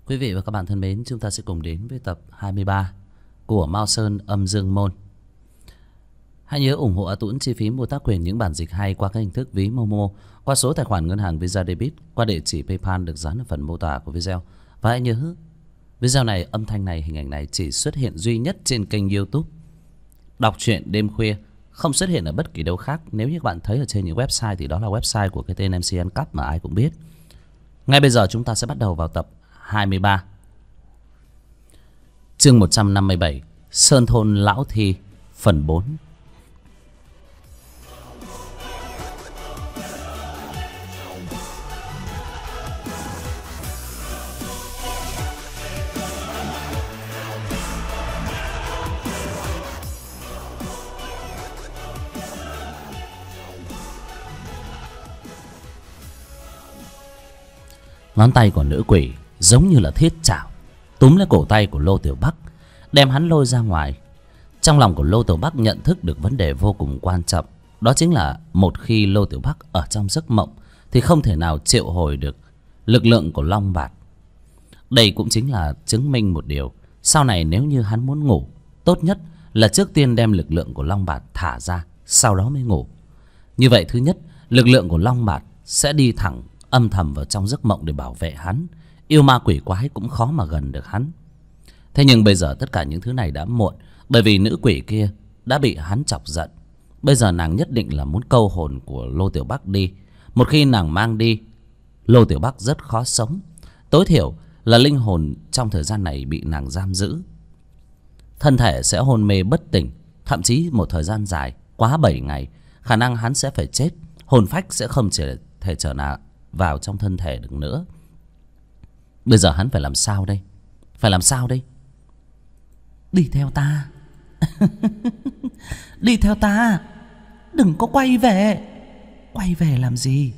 Quý vị và các bạn thân mến, chúng ta sẽ cùng đến với tập 23 của Mao Sơn Âm Dương Môn. Hãy nhớ ủng hộ A Tuấn chi phí mua tác quyền những bản dịch hay qua các hình thức ví Momo, qua số tài khoản ngân hàng Visa Debit, qua địa chỉ PayPal được dán ở phần mô tả của video. Và hãy nhớ, video này, âm thanh này, hình ảnh này chỉ xuất hiện duy nhất trên kênh YouTube Đọc truyện đêm khuya, không xuất hiện ở bất kỳ đâu khác. Nếu như các bạn thấy ở trên những website thì đó là website của cái tên MC Ăn Cắp mà ai cũng biết. Ngay bây giờ chúng ta sẽ bắt đầu vào tập 23. Chương 157, Sơn Thôn Lão Thi, phần 4. Ngón tay của nữ quỷ giống như là thiết chảo túm lấy cổ tay của Lô Tiểu Bắc, đem hắn lôi ra ngoài. Trong lòng của Lô Tiểu Bắc nhận thức được vấn đề vô cùng quan trọng, đó chính là một khi Lô Tiểu Bắc ở trong giấc mộng thì không thể nào triệu hồi được lực lượng của Long Bạt. Đây cũng chính là chứng minh một điều, sau này nếu như hắn muốn ngủ, tốt nhất là trước tiên đem lực lượng của Long Bạt thả ra, sau đó mới ngủ. Như vậy thứ nhất, lực lượng của Long Bạt sẽ đi thẳng âm thầm vào trong giấc mộng để bảo vệ hắn. Yêu ma quỷ quái cũng khó mà gần được hắn. Thế nhưng bây giờ tất cả những thứ này đã muộn, bởi vì nữ quỷ kia đã bị hắn chọc giận. Bây giờ nàng nhất định là muốn câu hồn của Lô Tiểu Bắc đi. Một khi nàng mang đi, Lô Tiểu Bắc rất khó sống. Tối thiểu là linh hồn trong thời gian này bị nàng giam giữ, thân thể sẽ hôn mê bất tỉnh, thậm chí một thời gian dài quá 7 ngày, khả năng hắn sẽ phải chết. Hồn phách sẽ không thể trở nào vào trong thân thể được nữa. Bây giờ hắn phải làm sao đây? Phải làm sao đây? Đi theo ta. Đi theo ta. Đừng có quay về. Quay về làm gì?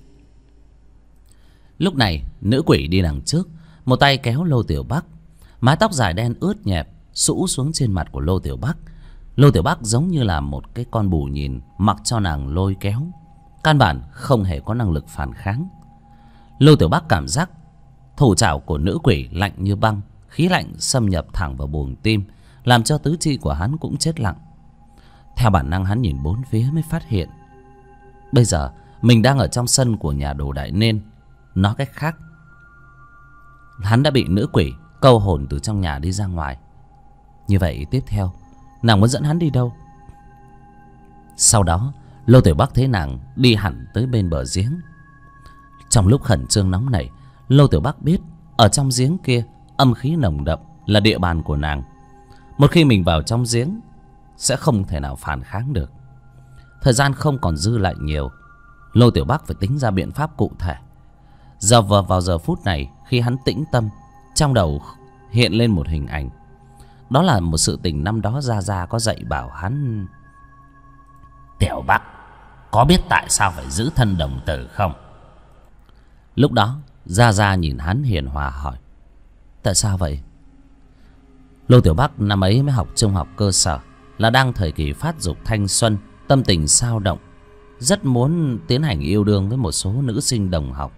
Lúc này nữ quỷ đi đằng trước, một tay kéo Lô Tiểu Bắc. Mái tóc dài đen ướt nhẹp xũ xuống trên mặt của Lô Tiểu Bắc. Lô Tiểu Bắc giống như là một cái con bù nhìn, mặc cho nàng lôi kéo, căn bản không hề có năng lực phản kháng. Lô Tiểu Bắc cảm giác thủ trảo của nữ quỷ lạnh như băng, khí lạnh xâm nhập thẳng vào buồng tim, làm cho tứ chi của hắn cũng chết lặng. Theo bản năng hắn nhìn bốn phía mới phát hiện bây giờ mình đang ở trong sân của nhà Đồ Đại Nên. Nói cách khác, hắn đã bị nữ quỷ câu hồn từ trong nhà đi ra ngoài. Như vậy tiếp theo nàng muốn dẫn hắn đi đâu? Sau đó Lô Tiểu Bắc thấy nàng đi hẳn tới bên bờ giếng. Trong lúc khẩn trương nóng nảy, Lô Tiểu Bắc biết ở trong giếng kia âm khí nồng đậm, là địa bàn của nàng. Một khi mình vào trong giếng sẽ không thể nào phản kháng được. Thời gian không còn dư lại nhiều, Lô Tiểu Bắc phải tính ra biện pháp cụ thể. Vào giờ phút này, khi hắn tĩnh tâm, trong đầu hiện lên một hình ảnh. Đó là một sự tình năm đó Gia Gia có dạy bảo hắn. Tiểu Bắc, có biết tại sao phải giữ thân đồng tử không? Lúc đó Gia Gia nhìn hắn hiền hòa hỏi. Tại sao vậy? Lô Tiểu Bắc năm ấy mới học trung học cơ sở, là đang thời kỳ phát dục thanh xuân, tâm tình xao động, rất muốn tiến hành yêu đương với một số nữ sinh đồng học.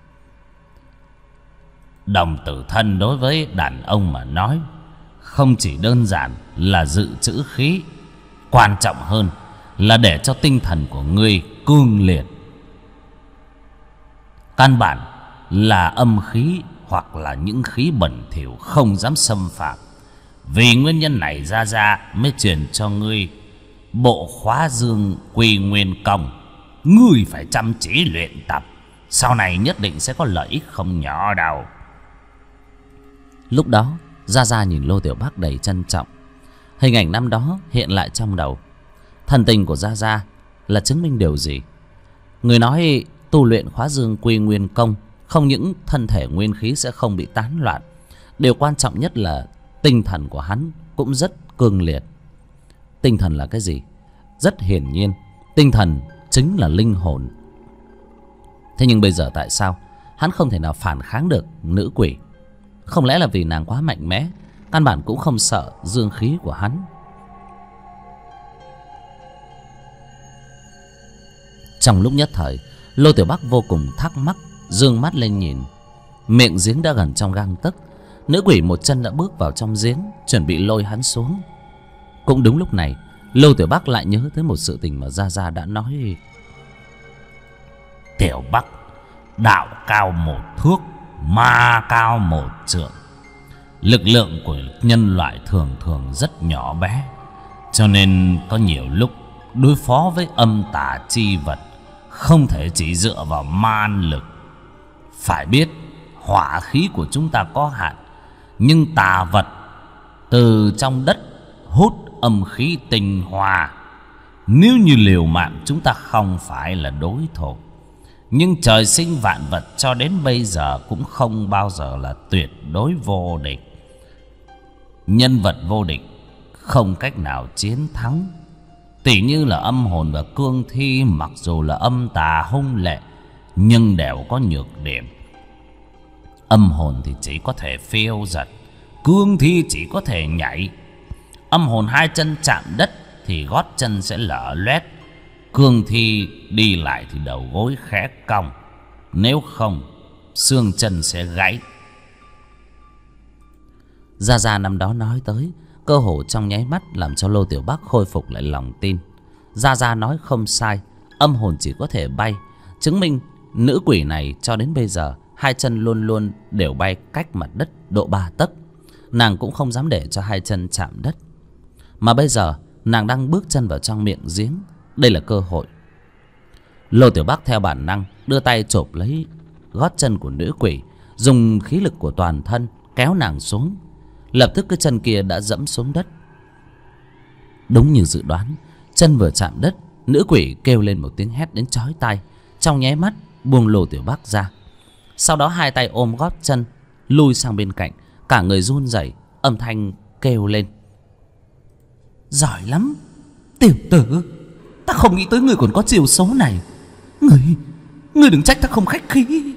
Đồng tử thân đối với đàn ông mà nói, không chỉ đơn giản là dự trữ khí, quan trọng hơn là để cho tinh thần của ngươi cương liệt. Căn bản là âm khí hoặc là những khí bẩn thỉu không dám xâm phạm. Vì nguyên nhân này Gia Gia mới truyền cho ngươi bộ khóa dương quy nguyên công. Ngươi phải chăm chỉ luyện tập, sau này nhất định sẽ có lợi ích không nhỏ đâu. Lúc đó Gia Gia nhìn Lô Tiểu Bắc đầy trân trọng. Hình ảnh năm đó hiện lại trong đầu. Thần tình của Gia Gia là chứng minh điều gì? Người nói tu luyện khóa dương quy nguyên công, không những thân thể nguyên khí sẽ không bị tán loạn, điều quan trọng nhất là tinh thần của hắn cũng rất cương liệt. Tinh thần là cái gì? Rất hiển nhiên, tinh thần chính là linh hồn. Thế nhưng bây giờ tại sao hắn không thể nào phản kháng được nữ quỷ? Không lẽ là vì nàng quá mạnh mẽ, căn bản cũng không sợ dương khí của hắn? Trong lúc nhất thời, Lô Tiểu Bắc vô cùng thắc mắc, dương mắt lên nhìn. Miệng giếng đã gần trong gang tấc, Nữ quỷ một chân đã bước vào trong giếng, chuẩn bị lôi hắn xuống. Cũng đúng lúc này, Lô Tiểu Bắc lại nhớ tới một sự tình mà Gia Gia đã nói. Tiểu Bắc, đạo cao 1 thước, ma cao 1 trượng. Lực lượng của nhân loại thường thường rất nhỏ bé, cho nên có nhiều lúc đối phó với âm tà chi vật không thể chỉ dựa vào man lực. Phải biết hỏa khí của chúng ta có hạn, nhưng tà vật từ trong đất hút âm khí tinh hoa. Nếu như liều mạng chúng ta không phải là đối thủ, nhưng trời sinh vạn vật cho đến bây giờ cũng không bao giờ là tuyệt đối vô địch. Nhân vật vô địch không cách nào chiến thắng. Tỉ như là âm hồn và cương thi, mặc dù là âm tà hung lệ nhưng đều có nhược điểm. Âm hồn thì chỉ có thể phiêu dật, cương thi chỉ có thể nhảy. Âm hồn 2 chân chạm đất thì gót chân sẽ lở loét, cương thi đi lại thì đầu gối khẽ cong, nếu không xương chân sẽ gãy. Gia Gia năm đó nói tới, cơ hồ trong nháy mắt làm cho Lô Tiểu Bắc khôi phục lại lòng tin. Gia Gia nói không sai, âm hồn chỉ có thể bay, chứng minh nữ quỷ này cho đến bây giờ 2 chân luôn luôn đều bay cách mặt đất độ 3 tấc. Nàng cũng không dám để cho 2 chân chạm đất, mà bây giờ nàng đang bước chân vào trong miệng giếng. Đây là cơ hội. Lô Tiểu Bắc theo bản năng đưa tay chộp lấy gót chân của nữ quỷ, dùng khí lực của toàn thân kéo nàng xuống. Lập tức cái chân kia đã dẫm xuống đất. Đúng như dự đoán, chân vừa chạm đất, nữ quỷ kêu lên một tiếng hét đến chói tai, trong nháy mắt buông Lô Tiểu Bắc ra. Sau đó 2 tay ôm gót chân lui sang bên cạnh, cả người run rẩy, âm thanh kêu lên: Giỏi lắm tiểu tử, ta không nghĩ tới người còn có chiều số này. Người đừng trách ta không khách khí.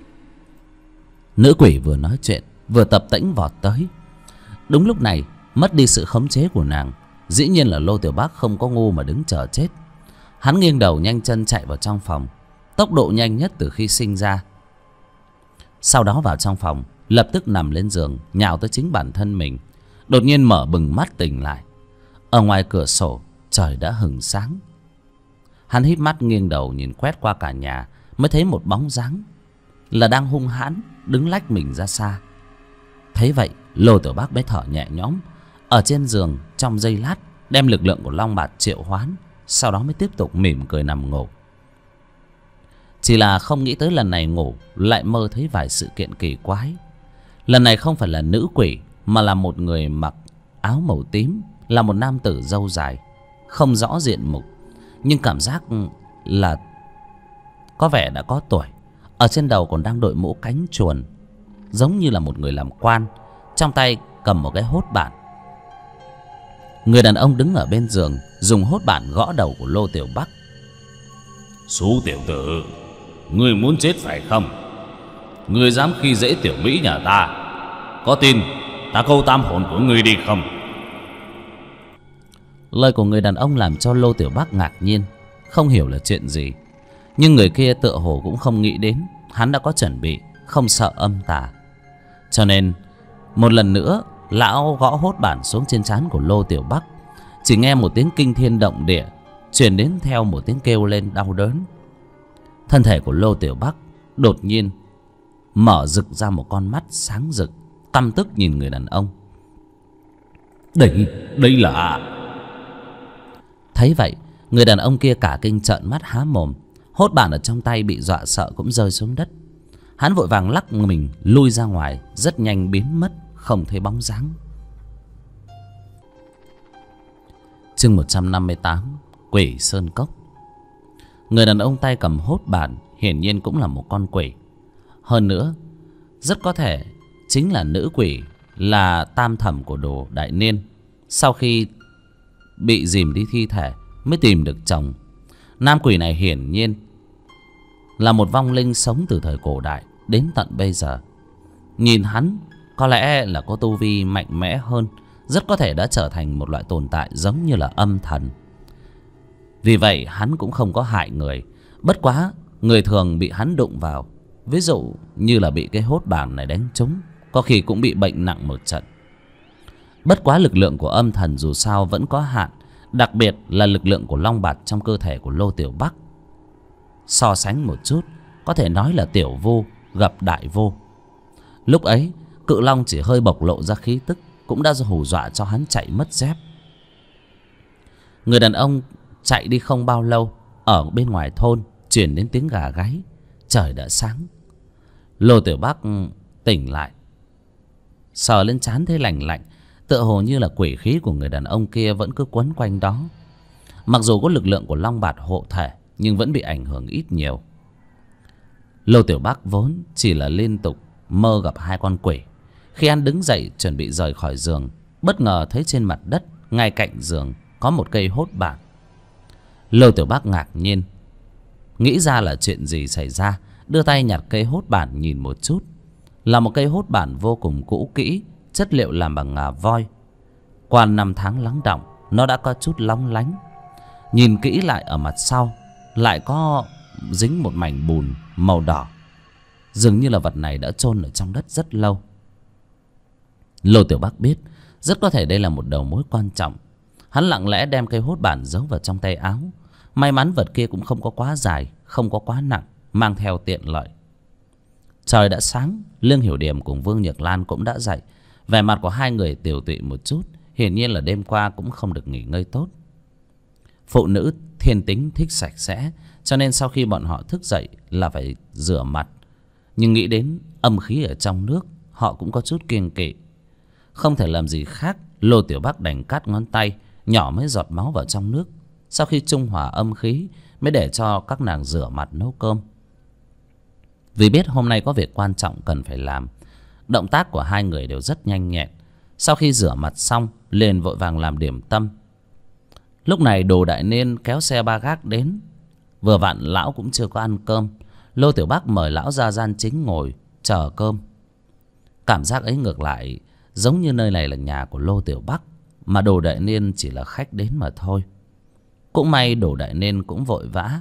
Nữ quỷ vừa nói chuyện vừa tập tễnh vọt tới. Đúng lúc này, mất đi sự khống chế của nàng, dĩ nhiên là Lô Tiểu Bắc không có ngu mà đứng chờ chết. Hắn nghiêng đầu nhanh chân chạy vào trong phòng, tốc độ nhanh nhất từ khi sinh ra. Sau đó vào trong phòng, lập tức nằm lên giường, nhào tới chính bản thân mình. Đột nhiên mở bừng mắt tỉnh lại. Ở ngoài cửa sổ, trời đã hừng sáng. Hắn híp mắt nghiêng đầu nhìn quét qua cả nhà, mới thấy một bóng dáng là đang hung hãn đứng lách mình ra xa. Thấy vậy, Lô Tiểu Bắc mới thở nhẹ nhõm. Ở trên giường trong giây lát đem lực lượng của Long Bạt triệu hoán, sau đó mới tiếp tục mỉm cười nằm ngủ. Chỉ là không nghĩ tới lần này ngủ lại mơ thấy vài sự kiện kỳ quái. Lần này không phải là nữ quỷ, mà là một người mặc áo màu tím, là một nam tử râu dài, không rõ diện mục, nhưng cảm giác là có vẻ đã có tuổi. Ở trên đầu còn đang đội mũ cánh chuồn, giống như là một người làm quan, trong tay cầm một cái hốt bản. Người đàn ông đứng ở bên giường dùng hốt bản gõ đầu của Lô Tiểu Bắc. Xú tiểu tử, ngươi muốn chết phải không? Ngươi dám khi dễ tiểu mỹ nhà ta, có tin ta câu tam hồn của ngươi đi không? Lời của người đàn ông làm cho Lô Tiểu Bắc ngạc nhiên, không hiểu là chuyện gì. Nhưng người kia tựa hồ cũng không nghĩ đến hắn đã có chuẩn bị, không sợ âm tà. Cho nên một lần nữa lão gõ hốt bản xuống trên trán của Lô Tiểu Bắc. Chỉ nghe một tiếng kinh thiên động địa truyền đến theo một tiếng kêu lên đau đớn. Thân thể của Lô Tiểu Bắc đột nhiên mở rực ra một con mắt sáng rực, căm tức nhìn người đàn ông. Đây là... Thấy vậy, người đàn ông kia cả kinh trợn mắt há mồm. Hốt bản ở trong tay bị dọa sợ cũng rơi xuống đất. Hắn vội vàng lắc mình lui ra ngoài, rất nhanh biến mất, không thấy bóng dáng. Chương 158, Quỷ Sơn Cốc. Người đàn ông tay cầm hốt bản hiển nhiên cũng là một con quỷ. Hơn nữa, rất có thể chính là nữ quỷ, là tam thẩm của Đồ Đại Niên. Sau khi bị dìm đi thi thể mới tìm được chồng. Nam quỷ này hiển nhiên là một vong linh sống từ thời cổ đại đến tận bây giờ. Nhìn hắn có lẽ là có tu vi mạnh mẽ hơn, rất có thể đã trở thành một loại tồn tại giống như là âm thần. Vì vậy hắn cũng không có hại người. Bất quá người thường bị hắn đụng vào, ví dụ như là bị cái hốt bản này đánh trúng, có khi cũng bị bệnh nặng một trận. Bất quá lực lượng của âm thần dù sao vẫn có hạn, đặc biệt là lực lượng của long bạt trong cơ thể của Lô Tiểu Bắc. So sánh một chút, có thể nói là tiểu vô gặp đại vô. Lúc ấy cự long chỉ hơi bộc lộ ra khí tức cũng đã hù dọa cho hắn chạy mất dép. Người đàn ông chạy đi không bao lâu, ở bên ngoài thôn truyền đến tiếng gà gáy. Trời đã sáng. Lô Tiểu Bắc tỉnh lại, sờ lên trán thấy lành lạnh, tựa hồ như là quỷ khí của người đàn ông kia vẫn cứ quấn quanh đó. Mặc dù có lực lượng của long bạt hộ thể, nhưng vẫn bị ảnh hưởng ít nhiều. Lô Tiểu Bắc vốn chỉ là liên tục mơ gặp hai con quỷ. Khi anh đứng dậy chuẩn bị rời khỏi giường, bất ngờ thấy trên mặt đất ngay cạnh giường có một cây hốt bản. Lô Tiểu Bắc ngạc nhiên, nghĩ ra là chuyện gì xảy ra, đưa tay nhặt cây hốt bản nhìn một chút. Là một cây hốt bản vô cùng cũ kỹ, chất liệu làm bằng ngà voi. Qua năm tháng lắng đọng, nó đã có chút lóng lánh. Nhìn kỹ lại ở mặt sau, lại có dính một mảnh bùn màu đỏ. Dường như là vật này đã chôn ở trong đất rất lâu. Lô Tiểu Bắc biết rất có thể đây là một đầu mối quan trọng. Hắn lặng lẽ đem cây hốt bản giấu vào trong tay áo. May mắn vật kia cũng không có quá dài, không có quá nặng, mang theo tiện lợi. Trời đã sáng, Lương Hiểu Điềm cùng Vương Nhược Lan cũng đã dậy. Vẻ mặt của hai người tiều tụy một chút, hiển nhiên là đêm qua cũng không được nghỉ ngơi tốt. Phụ nữ thiên tính thích sạch sẽ, cho nên sau khi bọn họ thức dậy là phải rửa mặt. Nhưng nghĩ đến âm khí ở trong nước, họ cũng có chút kiêng kỵ. Không thể làm gì khác, Lô Tiểu Bắc đành cắt ngón tay, nhỏ mấy giọt máu vào trong nước. Sau khi trung hòa âm khí, mới để cho các nàng rửa mặt nấu cơm. Vì biết hôm nay có việc quan trọng cần phải làm, động tác của hai người đều rất nhanh nhẹn. Sau khi rửa mặt xong, liền vội vàng làm điểm tâm. Lúc này Đồ Đại Niên kéo xe ba gác đến. Vừa vặn lão cũng chưa có ăn cơm. Lô Tiểu Bắc mời lão ra gian chính ngồi chờ cơm. Cảm giác ấy ngược lại giống như nơi này là nhà của Lô Tiểu Bắc, mà Đồ Đại Niên chỉ là khách đến mà thôi. Cũng may Đồ Đại Niên cũng vội vã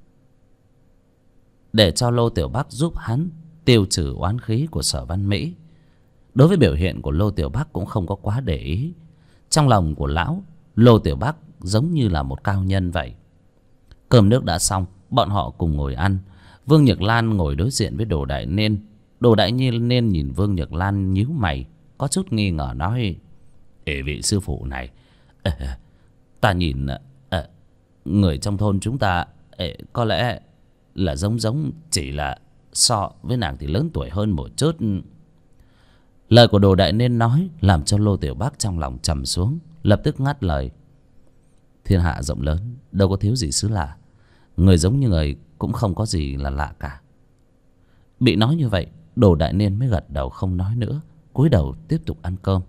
để cho Lô Tiểu Bắc giúp hắn tiêu trừ oán khí của Sở Văn Mỹ. Đối với biểu hiện của Lô Tiểu Bắc cũng không có quá để ý. Trong lòng của lão, Lô Tiểu Bắc giống như là một cao nhân vậy. Cơm nước đã xong, bọn họ cùng ngồi ăn. Vương Nhược Lan ngồi đối diện với Đồ Đại Niên. Đồ Đại Niên nhìn Vương Nhược Lan nhíu mày, có chút nghi ngờ nói: "Ê, vị sư phụ này, ta nhìn người trong thôn chúng ta có lẽ là giống, chỉ là so với nàng thì lớn tuổi hơn một chút." Lời của Đồ Đại Niên nói làm cho Lô Tiểu Bắc trong lòng trầm xuống, lập tức ngắt lời: "Thiên hạ rộng lớn, đâu có thiếu gì xứ lạ. Người giống như người cũng không có gì là lạ cả." Bị nói như vậy, Đồ Đại Niên mới gật đầu không nói nữa, cúi đầu tiếp tục ăn cơm.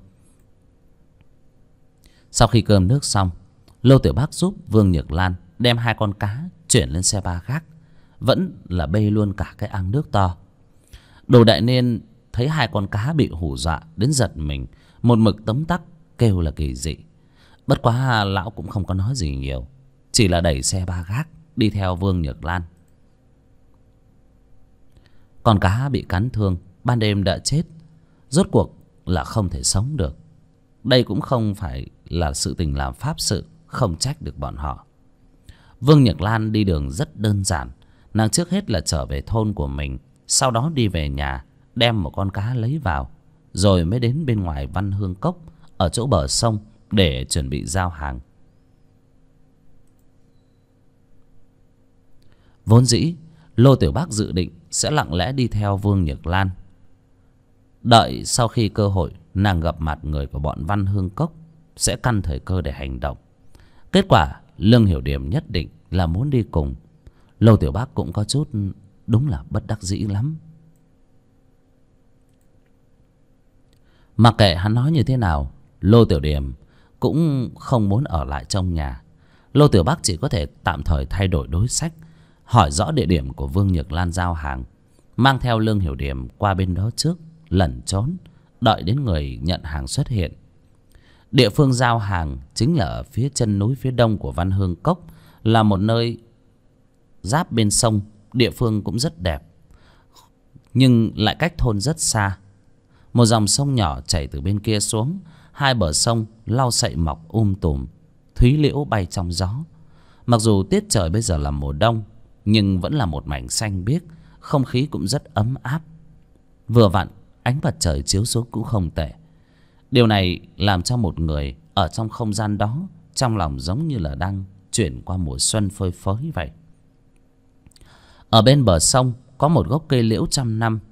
Sau khi cơm nước xong, Lô Tiểu Bắc giúp Vương Nhược Lan đem hai con cá chuyển lên xe ba gác, vẫn là bê luôn cả cái ang nước to. Đồ Đại Niên thấy hai con cá bị hù dọa đến giật mình, một mực tấm tắc kêu là kỳ dị. Bất quá lão cũng không có nói gì nhiều, chỉ là đẩy xe ba gác đi theo Vương Nhược Lan. Con cá bị cắn thương, ban đêm đã chết, rốt cuộc là không thể sống được. Đây cũng không phải là sự tình làm pháp sự, không trách được bọn họ. Vương Nhược Lan đi đường rất đơn giản. Nàng trước hết là trở về thôn của mình, sau đó đi về nhà đem một con cá lấy vào, rồi mới đến bên ngoài Văn Hương Cốc ở chỗ bờ sông để chuẩn bị giao hàng. Vốn dĩ Lô Tiểu Bắc dự định sẽ lặng lẽ đi theo Vương Nhược Lan, đợi sau khi cơ hội nàng gặp mặt người của bọn Văn Hương Cốc sẽ căn thời cơ để hành động. Kết quả Lương Hiểu Điềm nhất định là muốn đi cùng. Lô Tiểu Bắc cũng có chút đúng là bất đắc dĩ lắm. Mặc kệ hắn nói như thế nào, Lô Tiểu Điềm cũng không muốn ở lại trong nhà. Lô Tiểu Bắc chỉ có thể tạm thời thay đổi đối sách, hỏi rõ địa điểm của Vương Nhược Lan giao hàng, mang theo Lương Hiểu Điềm qua bên đó trước, lẩn trốn, đợi đến người nhận hàng xuất hiện. Địa phương giao hàng chính là ở phía chân núi phía đông của Văn Hương Cốc, là một nơi giáp bên sông. Địa phương cũng rất đẹp, nhưng lại cách thôn rất xa. Một dòng sông nhỏ chảy từ bên kia xuống. Hai bờ sông lau sậy mọc tùm, thúy liễu bay trong gió. Mặc dù tiết trời bây giờ là mùa đông, nhưng vẫn là một mảnh xanh biếc. Không khí cũng rất ấm áp. Vừa vặn ánh mặt trời chiếu xuống cũng không tệ. Điều này làm cho một người ở trong không gian đó, trong lòng giống như là đang chuyển qua mùa xuân phơi phới vậy. Ở bên bờ sông có một gốc cây liễu trăm năm.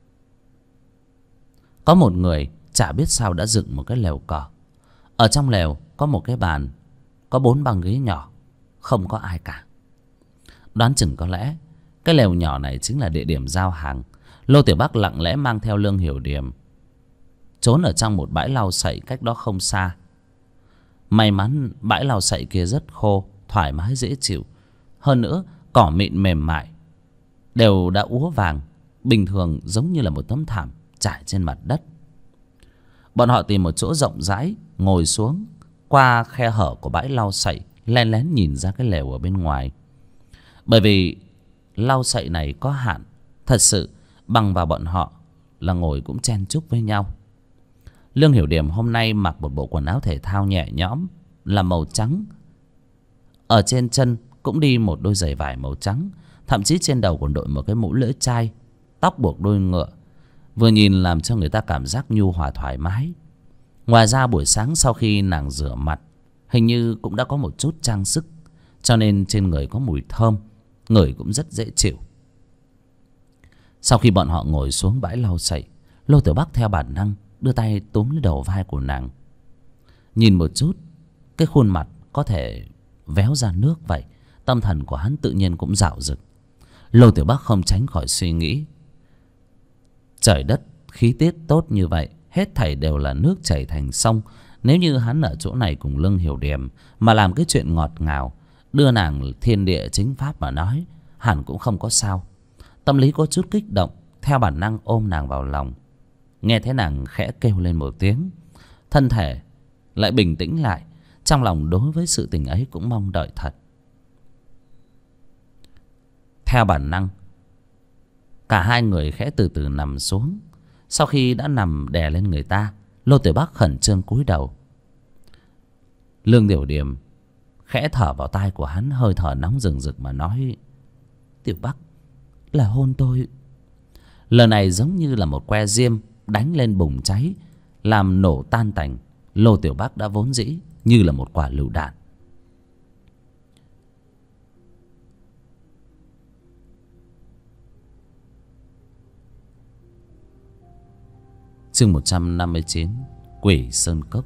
Có một người chả biết sao đã dựng một cái lều cỏ. Ở trong lều có một cái bàn, có 4 băng ghế nhỏ, không có ai cả. Đoán chừng có lẽ cái lều nhỏ này chính là địa điểm giao hàng. Lô Tiểu Bắc lặng lẽ mang theo Lương Hiểu Điềm trốn ở trong một bãi lau sậy cách đó không xa. May mắn bãi lau sậy kia rất khô, thoải mái dễ chịu. Hơn nữa cỏ mịn mềm mại, đều đã úa vàng, bình thường giống như là một tấm thảm trải trên mặt đất. Bọn họ tìm một chỗ rộng rãi ngồi xuống. Qua khe hở của bãi lau sậy len lén nhìn ra cái lều ở bên ngoài. Bởi vì lau sậy này có hạn, thật sự bằng vào bọn họ là ngồi cũng chen chúc với nhau. Lương Hiểu Điềm hôm nay mặc một bộ quần áo thể thao nhẹ nhõm là màu trắng. Ở trên chân cũng đi một đôi giày vải màu trắng. Thậm chí trên đầu còn đội một cái mũ lưỡi chai, tóc buộc đuôi ngựa. Vừa nhìn làm cho người ta cảm giác nhu hòa thoải mái. Ngoài ra buổi sáng sau khi nàng rửa mặt, hình như cũng đã có một chút trang sức, cho nên trên người có mùi thơm, ngửi cũng rất dễ chịu. Sau khi bọn họ ngồi xuống bãi lau sậy, Lô Tiểu Bắc theo bản năng đưa tay túm lấy đầu vai của nàng. Nhìn một chút, cái khuôn mặt có thể véo ra nước vậy. Tâm thần của hắn tự nhiên cũng dạo dực. Lô Tiểu Bắc không tránh khỏi suy nghĩ, trời đất khí tiết tốt như vậy, hết thảy đều là nước chảy thành sông. Nếu như hắn ở chỗ này cùng Lương Hiểu Điềm mà làm cái chuyện ngọt ngào, đưa nàng thiên địa chính pháp mà nói, hẳn cũng không có sao. Tâm lý có chút kích động, theo bản năng ôm nàng vào lòng. Nghe thấy nàng khẽ kêu lên một tiếng, thân thể lại bình tĩnh lại. Trong lòng đối với sự tình ấy cũng mong đợi thật. Theo bản năng, cả hai người khẽ từ từ nằm xuống. Sau khi đã nằm đè lên người ta, Lô Tiểu Bắc khẩn trương cúi đầu. Lương Hiểu Điềm khẽ thở vào tai của hắn, hơi thở nóng rừng rực mà nói: Tiểu Bắc, là hôn tôi. Lần này giống như là một que diêm đánh lên bùng cháy, làm nổ tan tành Lô Tiểu Bắc đã vốn dĩ như là một quả lựu đạn. Chương 159, Quỷ Sơn Cốc.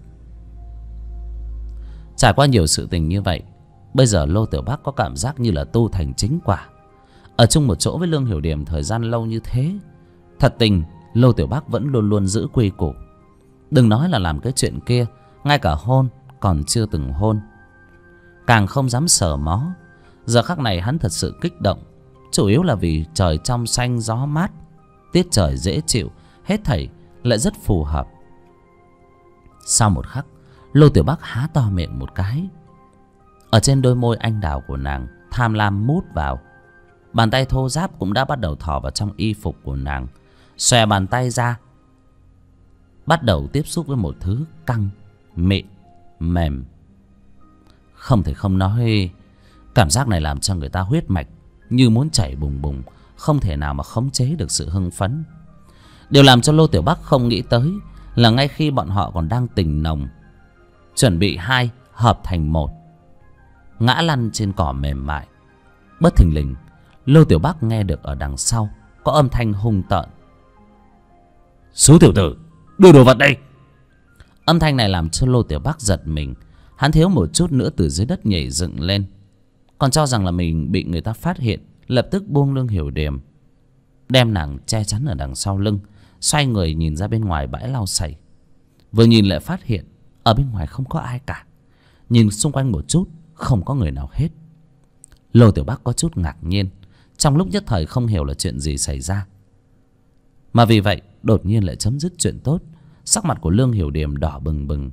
Trải qua nhiều sự tình như vậy, bây giờ Lô Tiểu Bắc có cảm giác như là tu thành chính quả. Ở chung một chỗ với Lương Hiểu Điềm thời gian lâu như thế, thật tình Lô Tiểu Bắc vẫn luôn luôn giữ quy củ. Đừng nói là làm cái chuyện kia, ngay cả hôn còn chưa từng hôn, càng không dám sờ mó. Giờ khắc này hắn thật sự kích động, chủ yếu là vì trời trong xanh gió mát, tiết trời dễ chịu, hết thảy lại rất phù hợp. Sau một khắc, Lô Tiểu Bắc há to miệng một cái. Ở trên đôi môi anh đào của nàng tham lam mút vào. Bàn tay thô ráp cũng đã bắt đầu thò vào trong y phục của nàng. Xòe bàn tay ra, bắt đầu tiếp xúc với một thứ căng, mịn, mềm. Không thể không nói, cảm giác này làm cho người ta huyết mạch như muốn chảy bùng bùng, không thể nào mà khống chế được sự hưng phấn. Điều làm cho Lô Tiểu Bắc không nghĩ tới là ngay khi bọn họ còn đang tình nồng, chuẩn bị hai hợp thành một, ngã lăn trên cỏ mềm mại, bất thình lình Lô Tiểu Bắc nghe được ở đằng sau có âm thanh hung tợn: Số tiểu tử, đưa đồ vật đây. Âm thanh này làm cho Lô Tiểu Bắc giật mình. Hắn thiếu một chút nữa từ dưới đất nhảy dựng lên, còn cho rằng là mình bị người ta phát hiện, lập tức buông Lương Hiểu Điềm, đem nàng che chắn ở đằng sau lưng, xoay người nhìn ra bên ngoài bãi lau sậy. Vừa nhìn lại phát hiện ở bên ngoài không có ai cả. Nhìn xung quanh một chút, không có người nào hết. Lô Tiểu Bắc có chút ngạc nhiên, trong lúc nhất thời không hiểu là chuyện gì xảy ra, mà vì vậy đột nhiên lại chấm dứt chuyện tốt. Sắc mặt của Lương Hiểu Điềm đỏ bừng bừng.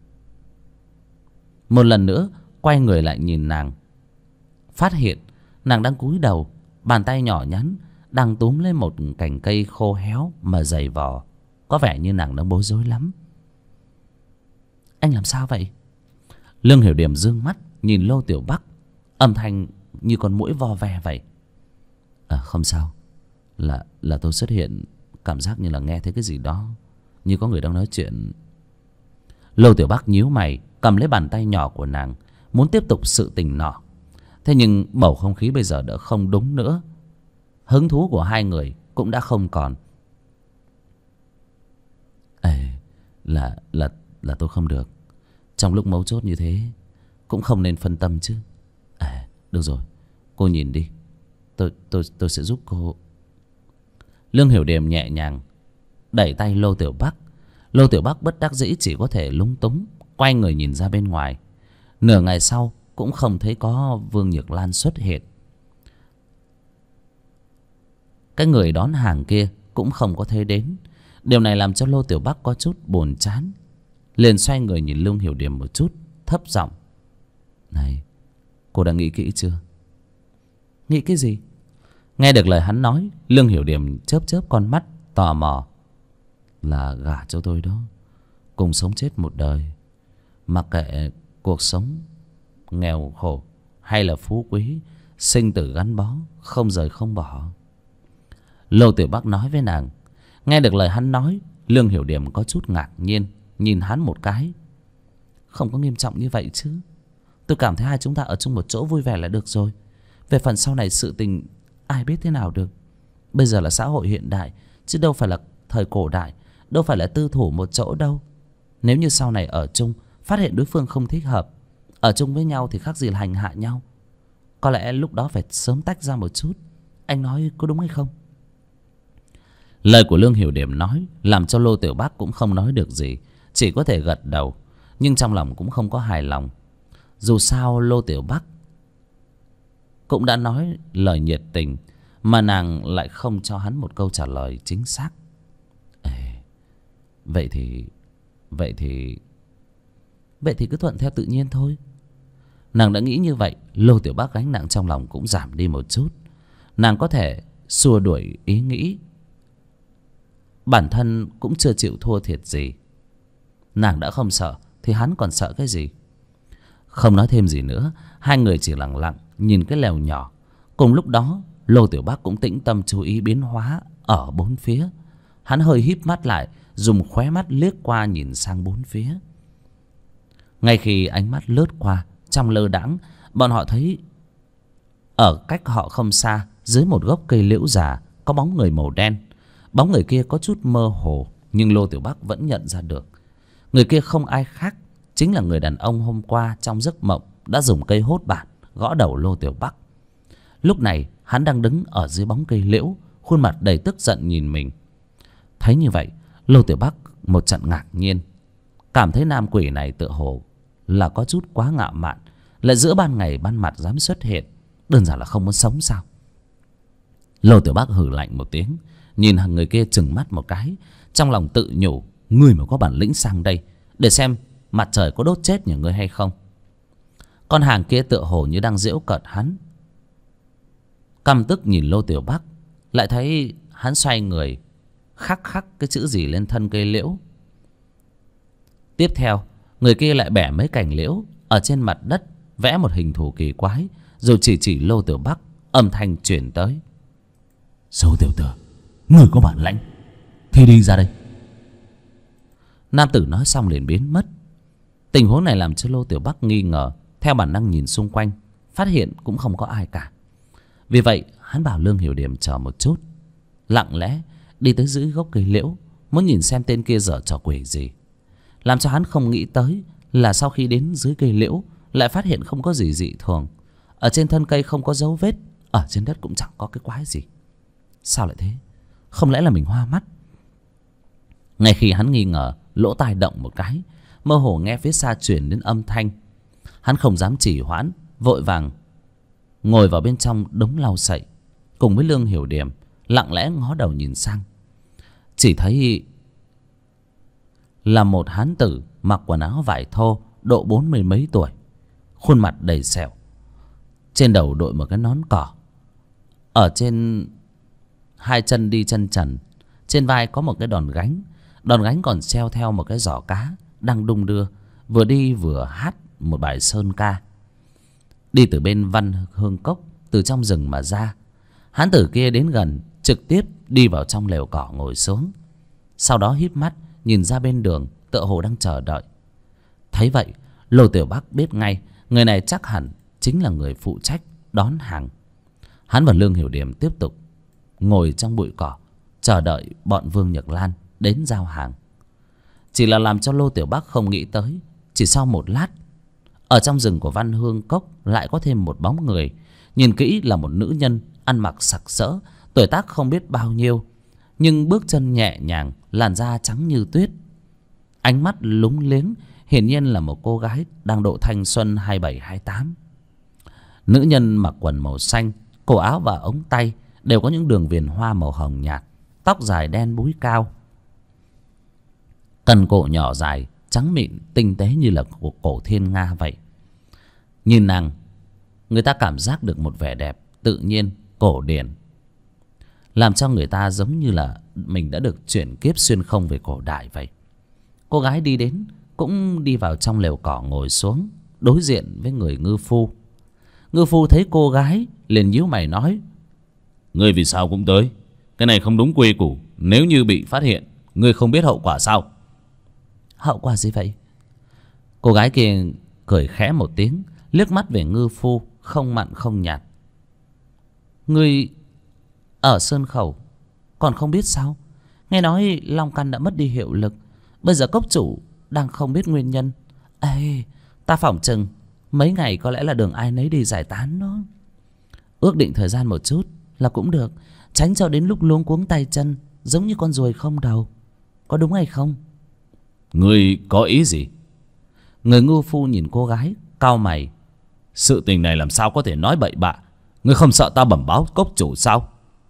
Một lần nữa quay người lại nhìn nàng, phát hiện nàng đang cúi đầu, bàn tay nhỏ nhắn đang túm lên một cành cây khô héo mà dày vò. có vẻ như nàng đang bối rối lắm. Anh làm sao vậy? Lương Hiểu Điểm dương mắt nhìn Lô Tiểu Bắc, âm thanh như con muỗi vo ve vậy. Không sao, là tôi xuất hiện cảm giác như là nghe thấy cái gì đó, như có người đang nói chuyện. Lô Tiểu Bắc nhíu mày, cầm lấy bàn tay nhỏ của nàng, muốn tiếp tục sự tình nọ. Thế nhưng bầu không khí bây giờ đã không đúng nữa, hứng thú của hai người cũng đã không còn. Là tôi không được. Trong lúc mấu chốt như thế cũng không nên phân tâm chứ. Được rồi, cô nhìn đi, tôi sẽ giúp cô. Lương Hiểu Điểm nhẹ nhàng đẩy tay Lô Tiểu Bắc. Lô Tiểu Bắc bất đắc dĩ chỉ có thể lúng túng quay người nhìn ra bên ngoài. Nửa ngày sau cũng không thấy có Vương Nhược Lan xuất hiện. Cái người đón hàng kia cũng không có thấy đến. Điều này làm cho Lô Tiểu Bắc có chút buồn chán, liền xoay người nhìn Lương Hiểu Điểm một chút, thấp giọng: Này, cô đã nghĩ kỹ chưa? Nghĩ cái gì? Nghe được lời hắn nói, Lương Hiểu Điểm chớp chớp con mắt tò mò. Là gả cho tôi đó, cùng sống chết một đời, mặc kệ cuộc sống nghèo khổ hay là phú quý, sinh tử gắn bó, không rời không bỏ. Lô Tiểu Bắc nói với nàng. Nghe được lời hắn nói, Lương Hiểu Điểm có chút ngạc nhiên nhìn hắn một cái. Không có nghiêm trọng như vậy chứ. Tôi cảm thấy hai chúng ta ở chung một chỗ vui vẻ là được rồi. Về phần sau này sự tình ai biết thế nào được. Bây giờ là xã hội hiện đại, chứ đâu phải là thời cổ đại, đâu phải là tư thủ một chỗ đâu. Nếu như sau này ở chung, phát hiện đối phương không thích hợp, ở chung với nhau thì khác gì là hành hạ nhau. Có lẽ lúc đó phải sớm tách ra một chút. Anh nói có đúng hay không? Lời của Lương Hiểu Điểm nói làm cho Lô Tiểu Bắc cũng không nói được gì, chỉ có thể gật đầu. Nhưng trong lòng cũng không có hài lòng. Dù sao Lô Tiểu Bắc cũng đã nói lời nhiệt tình, mà nàng lại không cho hắn một câu trả lời chính xác. Vậy thì cứ thuận theo tự nhiên thôi. Nàng đã nghĩ như vậy, Lô Tiểu Bắc gánh nặng trong lòng cũng giảm đi một chút. Nàng có thể xua đuổi ý nghĩ, bản thân cũng chưa chịu thua thiệt gì. Nàng đã không sợ thì hắn còn sợ cái gì? Không nói thêm gì nữa, hai người chỉ lặng lặng nhìn cái lều nhỏ. Cùng lúc đó, Lô Tiểu Bắc cũng tĩnh tâm chú ý biến hóa ở bốn phía. Hắn hơi híp mắt lại, dùng khóe mắt liếc qua nhìn sang bốn phía. Ngay khi ánh mắt lướt qua, trong lơ đãng, bọn họ thấy ở cách họ không xa, dưới một gốc cây liễu già, có bóng người màu đen. Bóng người kia có chút mơ hồ, nhưng Lô Tiểu Bắc vẫn nhận ra được. Người kia không ai khác, chính là người đàn ông hôm qua trong giấc mộng đã dùng cây hốt bạt gõ đầu Lô Tiểu Bắc. Lúc này hắn đang đứng ở dưới bóng cây liễu, khuôn mặt đầy tức giận nhìn mình. Thấy như vậy, Lô Tiểu Bắc một trận ngạc nhiên, cảm thấy nam quỷ này tựa hồ là có chút quá ngạo mạn, lại giữa ban ngày ban mặt dám xuất hiện, đơn giản là không muốn sống sao? Lô Tiểu Bắc hừ lạnh một tiếng, nhìn hàng người kia chừng mắt một cái, trong lòng tự nhủ: ngươi mà có bản lĩnh sang đây để xem mặt trời có đốt chết nhà ngươi hay không. Con hàng kia tựa hồ như đang giễu cợt hắn, căm tức nhìn Lô Tiểu Bắc, lại thấy hắn xoay người khắc khắc cái chữ gì lên thân cây liễu. Tiếp theo, người kia lại bẻ mấy cành liễu ở trên mặt đất, vẽ một hình thù kỳ quái, rồi chỉ Lô Tiểu Bắc, âm thanh chuyển tới: Xấu tiểu tử, ngươi có bản lãnh thì đi ra đây. Nam tử nói xong liền biến mất. Tình huống này làm cho Lô Tiểu Bắc nghi ngờ, theo bản năng nhìn xung quanh, phát hiện cũng không có ai cả. Vì vậy hắn bảo Lương Hiểu Điểm chờ một chút, lặng lẽ đi tới dưới gốc cây liễu, muốn nhìn xem tên kia giở trò quỷ gì. Làm cho hắn không nghĩ tới là sau khi đến dưới cây liễu lại phát hiện không có gì dị thường. Ở trên thân cây không có dấu vết, ở trên đất cũng chẳng có cái quái gì. Sao lại thế? Không lẽ là mình hoa mắt? Ngay khi hắn nghi ngờ, lỗ tai động một cái, mơ hồ nghe phía xa truyền đến âm thanh. Hắn không dám trì hoãn, vội vàng ngồi vào bên trong đống lau sậy, cùng với Lương Hiểu Điểm lặng lẽ ngó đầu nhìn sang. Chỉ thấy là một hán tử mặc quần áo vải thô, độ 40 mấy tuổi, khuôn mặt đầy sẹo, trên đầu đội một cái nón cỏ, ở trên hai chân đi chân trần, trên vai có một cái đòn gánh, Đòn gánh còn treo theo một cái giỏ cá đang đung đưa, vừa đi vừa hát một bài sơn ca. Đi từ bên Văn Hương Cốc, từ trong rừng mà ra. Hán tử kia đến gần, trực tiếp đi vào trong lều cỏ ngồi xuống. Sau đó híp mắt nhìn ra bên đường, tựa hồ đang chờ đợi. Thấy vậy, Lô Tiểu Bắc biết ngay người này chắc hẳn chính là người phụ trách đón hàng. Hắn và Lương Hiểu Điểm tiếp tục ngồi trong bụi cỏ, chờ đợi bọn Vương Nhật Lan đến giao hàng. Chỉ là làm cho Lô Tiểu Bắc không nghĩ tới, chỉ sau một lát, ở trong rừng của Văn Hương Cốc lại có thêm một bóng người. Nhìn kỹ là một nữ nhân ăn mặc sặc sỡ, tuổi tác không biết bao nhiêu, nhưng bước chân nhẹ nhàng, làn da trắng như tuyết, ánh mắt lúng liếng, hiển nhiên là một cô gái đang độ thanh xuân 27-28. Nữ nhân mặc quần màu xanh, cổ áo và ống tay đều có những đường viền hoa màu hồng nhạt, tóc dài đen búi cao, cần cổ nhỏ dài, trắng mịn, tinh tế như là cổ thiên nga vậy. Nhìn nàng, người ta cảm giác được một vẻ đẹp tự nhiên, cổ điển, làm cho người ta giống như là mình đã được chuyển kiếp xuyên không về cổ đại vậy. Cô gái đi đến, cũng đi vào trong lều cỏ ngồi xuống, đối diện với người ngư phu. Ngư phu thấy cô gái liền nhíu mày nói: Ngươi vì sao cũng tới? Cái này không đúng quy củ. Nếu như bị phát hiện, ngươi không biết hậu quả sao? Hậu quả gì vậy? Cô gái kia cười khẽ một tiếng, liếc mắt về ngư phu, không mặn không nhạt: Ngươi ở Sơn Khẩu còn không biết sao? Nghe nói Long Căn đã mất đi hiệu lực, bây giờ cốc chủ đang không biết nguyên nhân. Ê, ta phỏng chừng mấy ngày có lẽ là đường ai nấy đi giải tán đó. Ước định thời gian một chút là cũng được, tránh cho đến lúc luống cuống tay chân, giống như con ruồi không đầu. Có đúng hay không? Ngươi có ý gì? Người ngư phu nhìn cô gái, cau mày: Sự tình này làm sao có thể nói bậy bạ? Ngươi không sợ ta bẩm báo cốc chủ sao?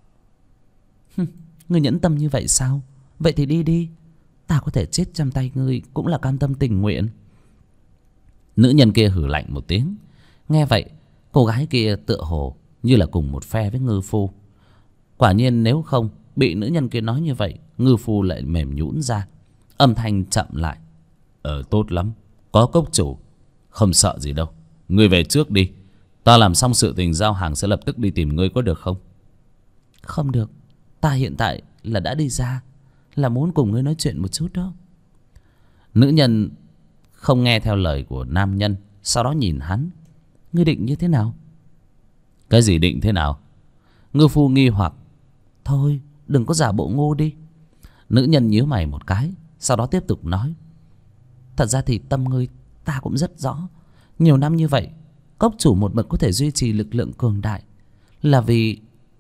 Ngươi nhẫn tâm như vậy sao? Vậy thì đi đi, ta có thể chết trong tay ngươi cũng là cam tâm tình nguyện. Nữ nhân kia hử lạnh một tiếng. Nghe vậy, cô gái kia tựa hồ như là cùng một phe với ngư phu. Quả nhiên nếu không bị nữ nhân kia nói như vậy, ngư phu lại mềm nhũn ra, âm thanh chậm lại: Tốt lắm, có cốc chủ, không sợ gì đâu. Ngươi về trước đi, ta làm xong sự tình giao hàng sẽ lập tức đi tìm ngươi, có được không? Không được, ta hiện tại là đã đi ra, là muốn cùng ngươi nói chuyện một chút đó. Nữ nhân không nghe theo lời của nam nhân, sau đó nhìn hắn: Ngươi định như thế nào? Cái gì định thế nào? Ngư phu nghi hoặc: Thôi đừng có giả bộ ngu đi. Nữ nhân nhíu mày một cái, sau đó tiếp tục nói: Thật ra thì tâm ngươi ta cũng rất rõ. Nhiều năm như vậy, cốc chủ một mực có thể duy trì lực lượng cường đại là vì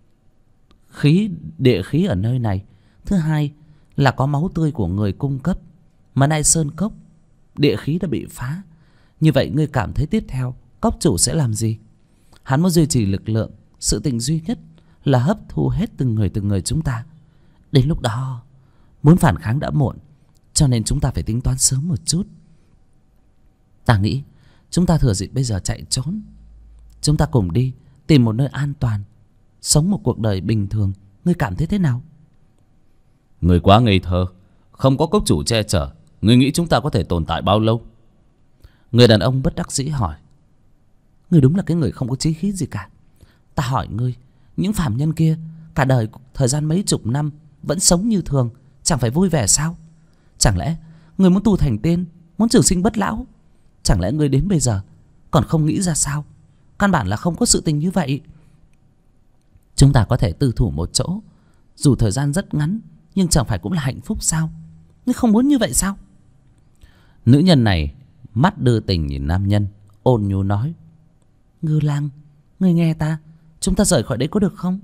địa khí ở nơi này. Thứ hai là có máu tươi của người cung cấp. Mà nay sơn cốc địa khí đã bị phá, như vậy ngươi cảm thấy tiếp theo cốc chủ sẽ làm gì? Hắn muốn duy trì lực lượng, sự tình duy nhất là hấp thu hết từng người chúng ta. Đến lúc đó muốn phản kháng đã muộn, cho nên chúng ta phải tính toán sớm một chút. Ta nghĩ chúng ta thừa dịp bây giờ chạy trốn. Chúng ta cùng đi tìm một nơi an toàn, sống một cuộc đời bình thường. Ngươi cảm thấy thế nào? Ngươi quá ngây thơ. Không có cốc chủ che chở, ngươi nghĩ chúng ta có thể tồn tại bao lâu? Người đàn ông bất đắc dĩ hỏi: Ngươi đúng là cái người không có chí khí gì cả. Ta hỏi ngươi, những phàm nhân kia cả đời thời gian mấy chục năm vẫn sống như thường, chẳng phải vui vẻ sao? Chẳng lẽ ngươi muốn tu thành tiên, muốn trường sinh bất lão? Chẳng lẽ ngươi đến bây giờ còn không nghĩ ra sao? Căn bản là không có sự tình như vậy. Chúng ta có thể tư thủ một chỗ, dù thời gian rất ngắn, nhưng chẳng phải cũng là hạnh phúc sao? Ngươi không muốn như vậy sao? Nữ nhân này mắt đưa tình nhìn nam nhân, ôn nhu nói: Ngư Lang, ngươi nghe ta, chúng ta rời khỏi đấy có được không?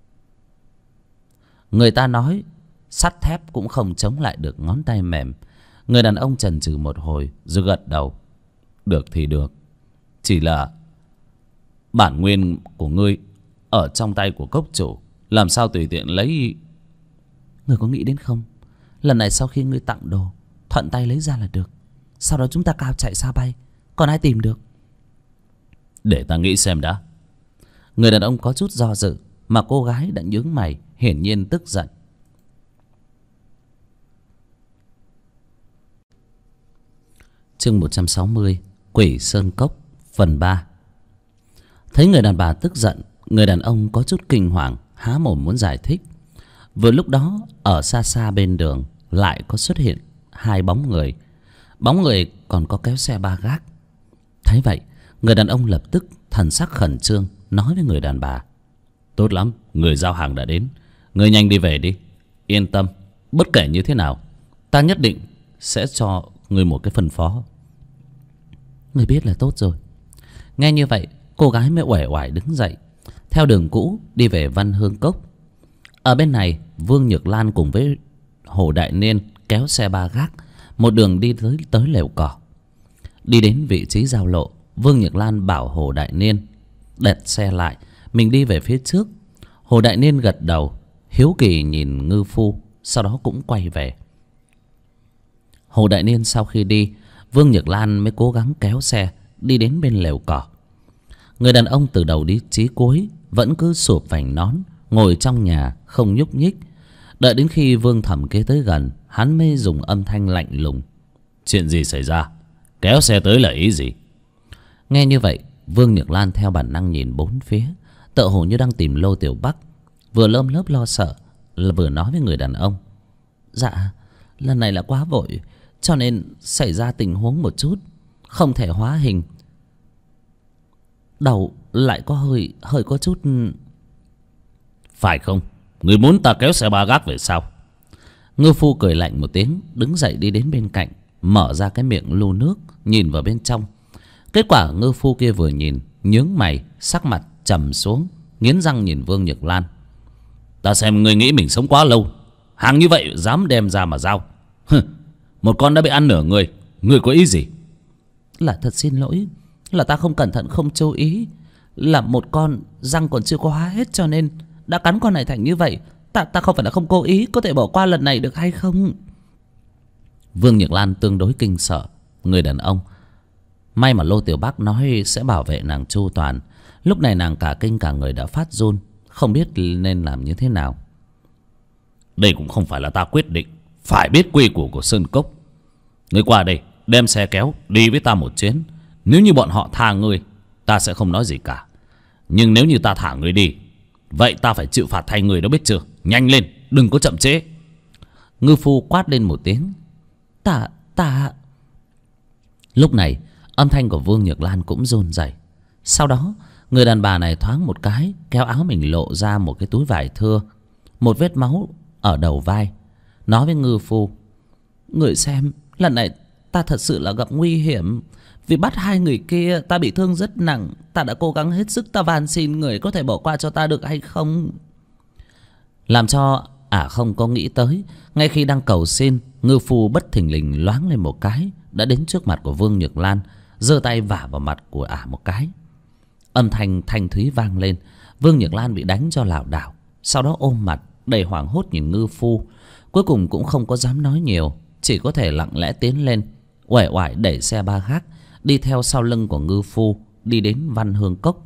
Người ta nói sắt thép cũng không chống lại được ngón tay mềm. Người đàn ông chần chừ một hồi rồi gật đầu: Được thì được. Chỉ là bản nguyên của ngươi ở trong tay của cốc chủ, làm sao tùy tiện lấy. Ngươi có nghĩ đến không, lần này sau khi ngươi tặng đồ, thuận tay lấy ra là được. Sau đó chúng ta cao chạy xa bay, còn ai tìm được? Để ta nghĩ xem đã. Người đàn ông có chút do dự, mà cô gái đã nhướng mày, hiển nhiên tức giận. Chương 160 Quỷ Sơn Cốc phần 3. Thấy người đàn bà tức giận, người đàn ông có chút kinh hoàng, há mồm muốn giải thích. Vừa lúc đó, ở xa xa bên đường lại có xuất hiện hai bóng người. Bóng người còn có kéo xe ba gác. Thấy vậy, người đàn ông lập tức thần sắc khẩn trương nói với người đàn bà: Tốt lắm, người giao hàng đã đến, người nhanh đi về đi. Yên tâm, bất kể như thế nào, ta nhất định sẽ cho người một cái phân phó. Người biết là tốt rồi. Nghe như vậy, cô gái mới uể oải đứng dậy, theo đường cũ đi về Văn Hương Cốc. Ở bên này, Vương Nhược Lan cùng với Hồ Đại Niên kéo xe ba gác một đường đi tới lều cỏ. Đi đến vị trí giao lộ, Vương Nhược Lan bảo Hồ Đại Niên đặt xe lại, mình đi về phía trước. Hồ Đại Niên gật đầu, hiếu kỳ nhìn ngư phu, sau đó cũng quay về. Hồ Đại Niên sau khi đi, Vương Nhược Lan mới cố gắng kéo xe đi đến bên lều cỏ. Người đàn ông từ đầu đi chí cuối vẫn cứ sụp vành nón, ngồi trong nhà không nhúc nhích. Đợi đến khi Vương Thẩm kế tới gần, hắn mới dùng âm thanh lạnh lùng: Chuyện gì xảy ra? Kéo xe tới là ý gì? Nghe như vậy, Vương Nhược Lan theo bản năng nhìn bốn phía, tựa hồ như đang tìm Lô Tiểu Bắc. Vừa lơm lớp lo sợ, vừa nói với người đàn ông: Dạ, lần này là quá vội, cho nên xảy ra tình huống một chút, không thể hóa hình. Đầu lại có hơi có chút... Phải không? Người muốn ta kéo xe ba gác về sao? Ngư phu cười lạnh một tiếng, đứng dậy đi đến bên cạnh, mở ra cái miệng lu nước, nhìn vào bên trong. Kết quả ngư phu kia vừa nhìn, nhướng mày, sắc mặt trầm xuống, nghiến răng nhìn Vương Nhược Lan: Ta xem ngươi nghĩ mình sống quá lâu, hàng như vậy dám đem ra mà giao. Một con đã bị ăn nửa người, ngươi có ý gì? Là thật xin lỗi, là ta không cẩn thận không chú ý, là một con răng còn chưa có hóa hết cho nên đã cắn con này thành như vậy. Ta không phải là không cố ý, có thể bỏ qua lần này được hay không? Vương Nhược Lan tương đối kinh sợ người đàn ông. May mà Lô Tiểu Bắc nói sẽ bảo vệ nàng chu toàn. Lúc này nàng cả kinh cả người đã phát run, không biết nên làm như thế nào. Đây cũng không phải là ta quyết định, phải biết quy củ của Sơn Cốc. Ngươi qua đây, đem xe kéo đi với ta một chuyến. Nếu như bọn họ tha ngươi, ta sẽ không nói gì cả. Nhưng nếu như ta thả ngươi đi, vậy ta phải chịu phạt thay người đó, biết chưa? Nhanh lên, đừng có chậm trễ. Ngư phu quát lên một tiếng: Ta... Lúc này âm thanh của Vương Nhược Lan cũng run rẩy. Sau đó người đàn bà này thoáng một cái kéo áo mình lộ ra một cái túi vải thưa, một vết máu ở đầu vai, nói với ngư phu: Người xem, lần này ta thật sự là gặp nguy hiểm. Vì bắt hai người kia ta bị thương rất nặng. Ta đã cố gắng hết sức, ta van xin người có thể bỏ qua cho ta được hay không? Làm cho không có nghĩ tới, ngay khi đang cầu xin, ngư phu bất thình lình loáng lên một cái, đã đến trước mặt của Vương Nhược Lan, giơ tay vả vào mặt của một cái. Âm thanh thanh thúy vang lên. Vương Nhược Lan bị đánh cho lảo đảo, sau đó ôm mặt đầy hoảng hốt nhìn ngư phu. Cuối cùng cũng không có dám nói nhiều, chỉ có thể lặng lẽ tiến lên, uể oải đẩy xe ba gác, đi theo sau lưng của ngư phu, đi đến Văn Hương Cốc.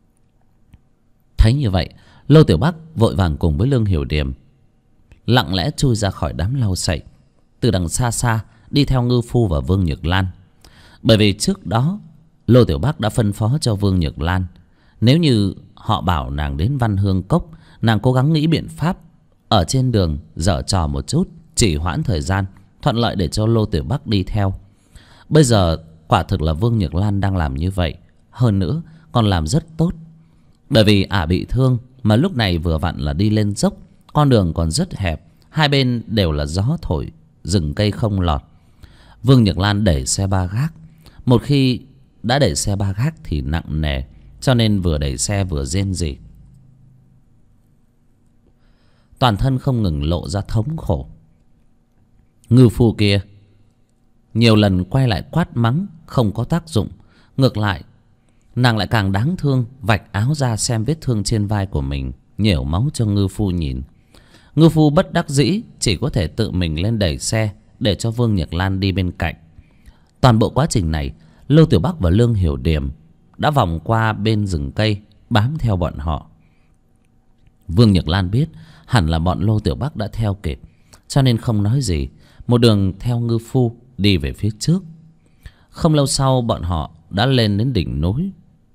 Thấy như vậy, Lô Tiểu Bắc vội vàng cùng với Lương Hiểu Điềm lặng lẽ chui ra khỏi đám lau sậy, từ đằng xa xa đi theo ngư phu và Vương Nhược Lan. Bởi vì trước đó Lô Tiểu Bắc đã phân phó cho Vương Nhược Lan, nếu như họ bảo nàng đến Văn Hương Cốc, nàng cố gắng nghĩ biện pháp ở trên đường giở trò một chút, chỉ hoãn thời gian, thuận lợi để cho Lô Tiểu Bắc đi theo. Bây giờ quả thực là Vương Nhược Lan đang làm như vậy, hơn nữa còn làm rất tốt. Bởi vì bị thương, mà lúc này vừa vặn là đi lên dốc, con đường còn rất hẹp, hai bên đều là gió thổi, rừng cây không lọt. Vương Nhược Lan đẩy xe ba gác. Một khi đã đẩy xe ba gác thì nặng nề, cho nên vừa đẩy xe vừa rên rỉ, toàn thân không ngừng lộ ra thống khổ. Ngư phu kia nhiều lần quay lại quát mắng không có tác dụng, ngược lại nàng lại càng đáng thương, vạch áo ra xem vết thương trên vai của mình, nhểu máu cho ngư phu nhìn. Ngư phu bất đắc dĩ chỉ có thể tự mình lên đẩy xe để cho Vương Nhược Lan đi bên cạnh. Toàn bộ quá trình này, Lô Tiểu Bắc và Lương Hiểu Điềm đã vòng qua bên rừng cây, bám theo bọn họ. Vương Nhược Lan biết hẳn là bọn Lô Tiểu Bắc đã theo kịp, cho nên không nói gì, một đường theo ngư phu đi về phía trước. Không lâu sau bọn họ đã lên đến đỉnh núi.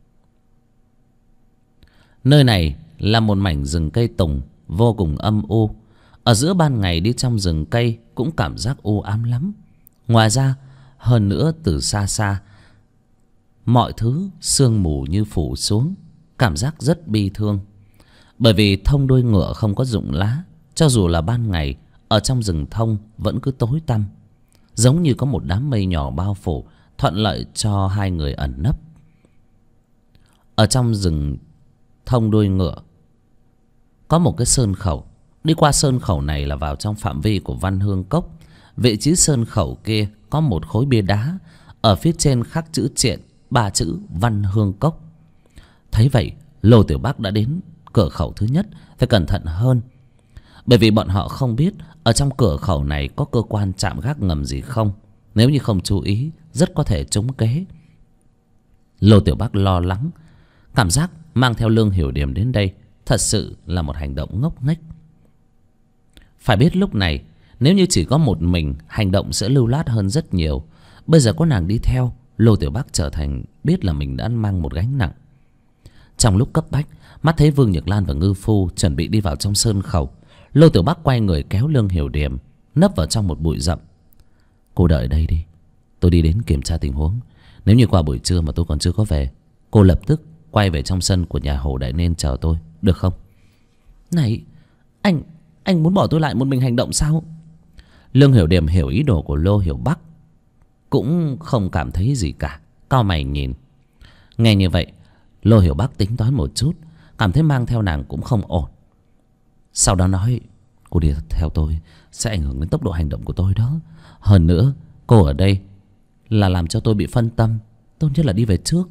Nơi này là một mảnh rừng cây tùng vô cùng âm u. Ở giữa ban ngày đi trong rừng cây cũng cảm giác u ám lắm. Ngoài ra, hơn nữa từ xa xa, mọi thứ sương mù như phủ xuống, cảm giác rất bi thương. Bởi vì thông đuôi ngựa không có rụng lá, cho dù là ban ngày, ở trong rừng thông vẫn cứ tối tăm, giống như có một đám mây nhỏ bao phủ, thuận lợi cho hai người ẩn nấp. Ở trong rừng thông đuôi ngựa có một cái sơn khẩu. Đi qua sơn khẩu này là vào trong phạm vi của Văn Hương Cốc. Vị trí sơn khẩu kia có một khối bia đá, ở phía trên khắc chữ triện 3 chữ Văn Hương Cốc. Thấy vậy, Lô Tiểu Bắc đã đến cửa khẩu thứ nhất. Phải cẩn thận hơn, bởi vì bọn họ không biết ở trong cửa khẩu này có cơ quan trạm gác ngầm gì không. Nếu như không chú ý, rất có thể trúng kế. Lô Tiểu Bắc lo lắng, cảm giác mang theo Lương Hiểu Điềm đến đây thật sự là một hành động ngốc nghếch. Phải biết lúc này, nếu như chỉ có một mình, hành động sẽ lưu loát hơn rất nhiều. Bây giờ có nàng đi theo, Lô Tiểu Bắc trở thành biết là mình đã mang một gánh nặng. Trong lúc cấp bách, mắt thấy Vương Nhược Lan và Ngư Phu chuẩn bị đi vào trong sơn khẩu, Lô Tiểu Bắc quay người kéo Lương Hiểu Điềm nấp vào trong một bụi rậm. Cô đợi đây đi, tôi đi đến kiểm tra tình huống. Nếu như qua buổi trưa mà tôi còn chưa có về, cô lập tức quay về trong sân của nhà Hồ Đại Nên chờ tôi, được không? Này, anh muốn bỏ tôi lại một mình hành động sao? Lương Hiểu Điềm hiểu ý đồ của Lô Hiểu Bắc, cũng không cảm thấy gì cả, cau mày nhìn. Nghe như vậy, Lô Hiểu Bắc tính toán một chút, cảm thấy mang theo nàng cũng không ổn. Sau đó nói, cô đi theo tôi sẽ ảnh hưởng đến tốc độ hành động của tôi đó. Hơn nữa, cô ở đây là làm cho tôi bị phân tâm, tốt nhất là đi về trước.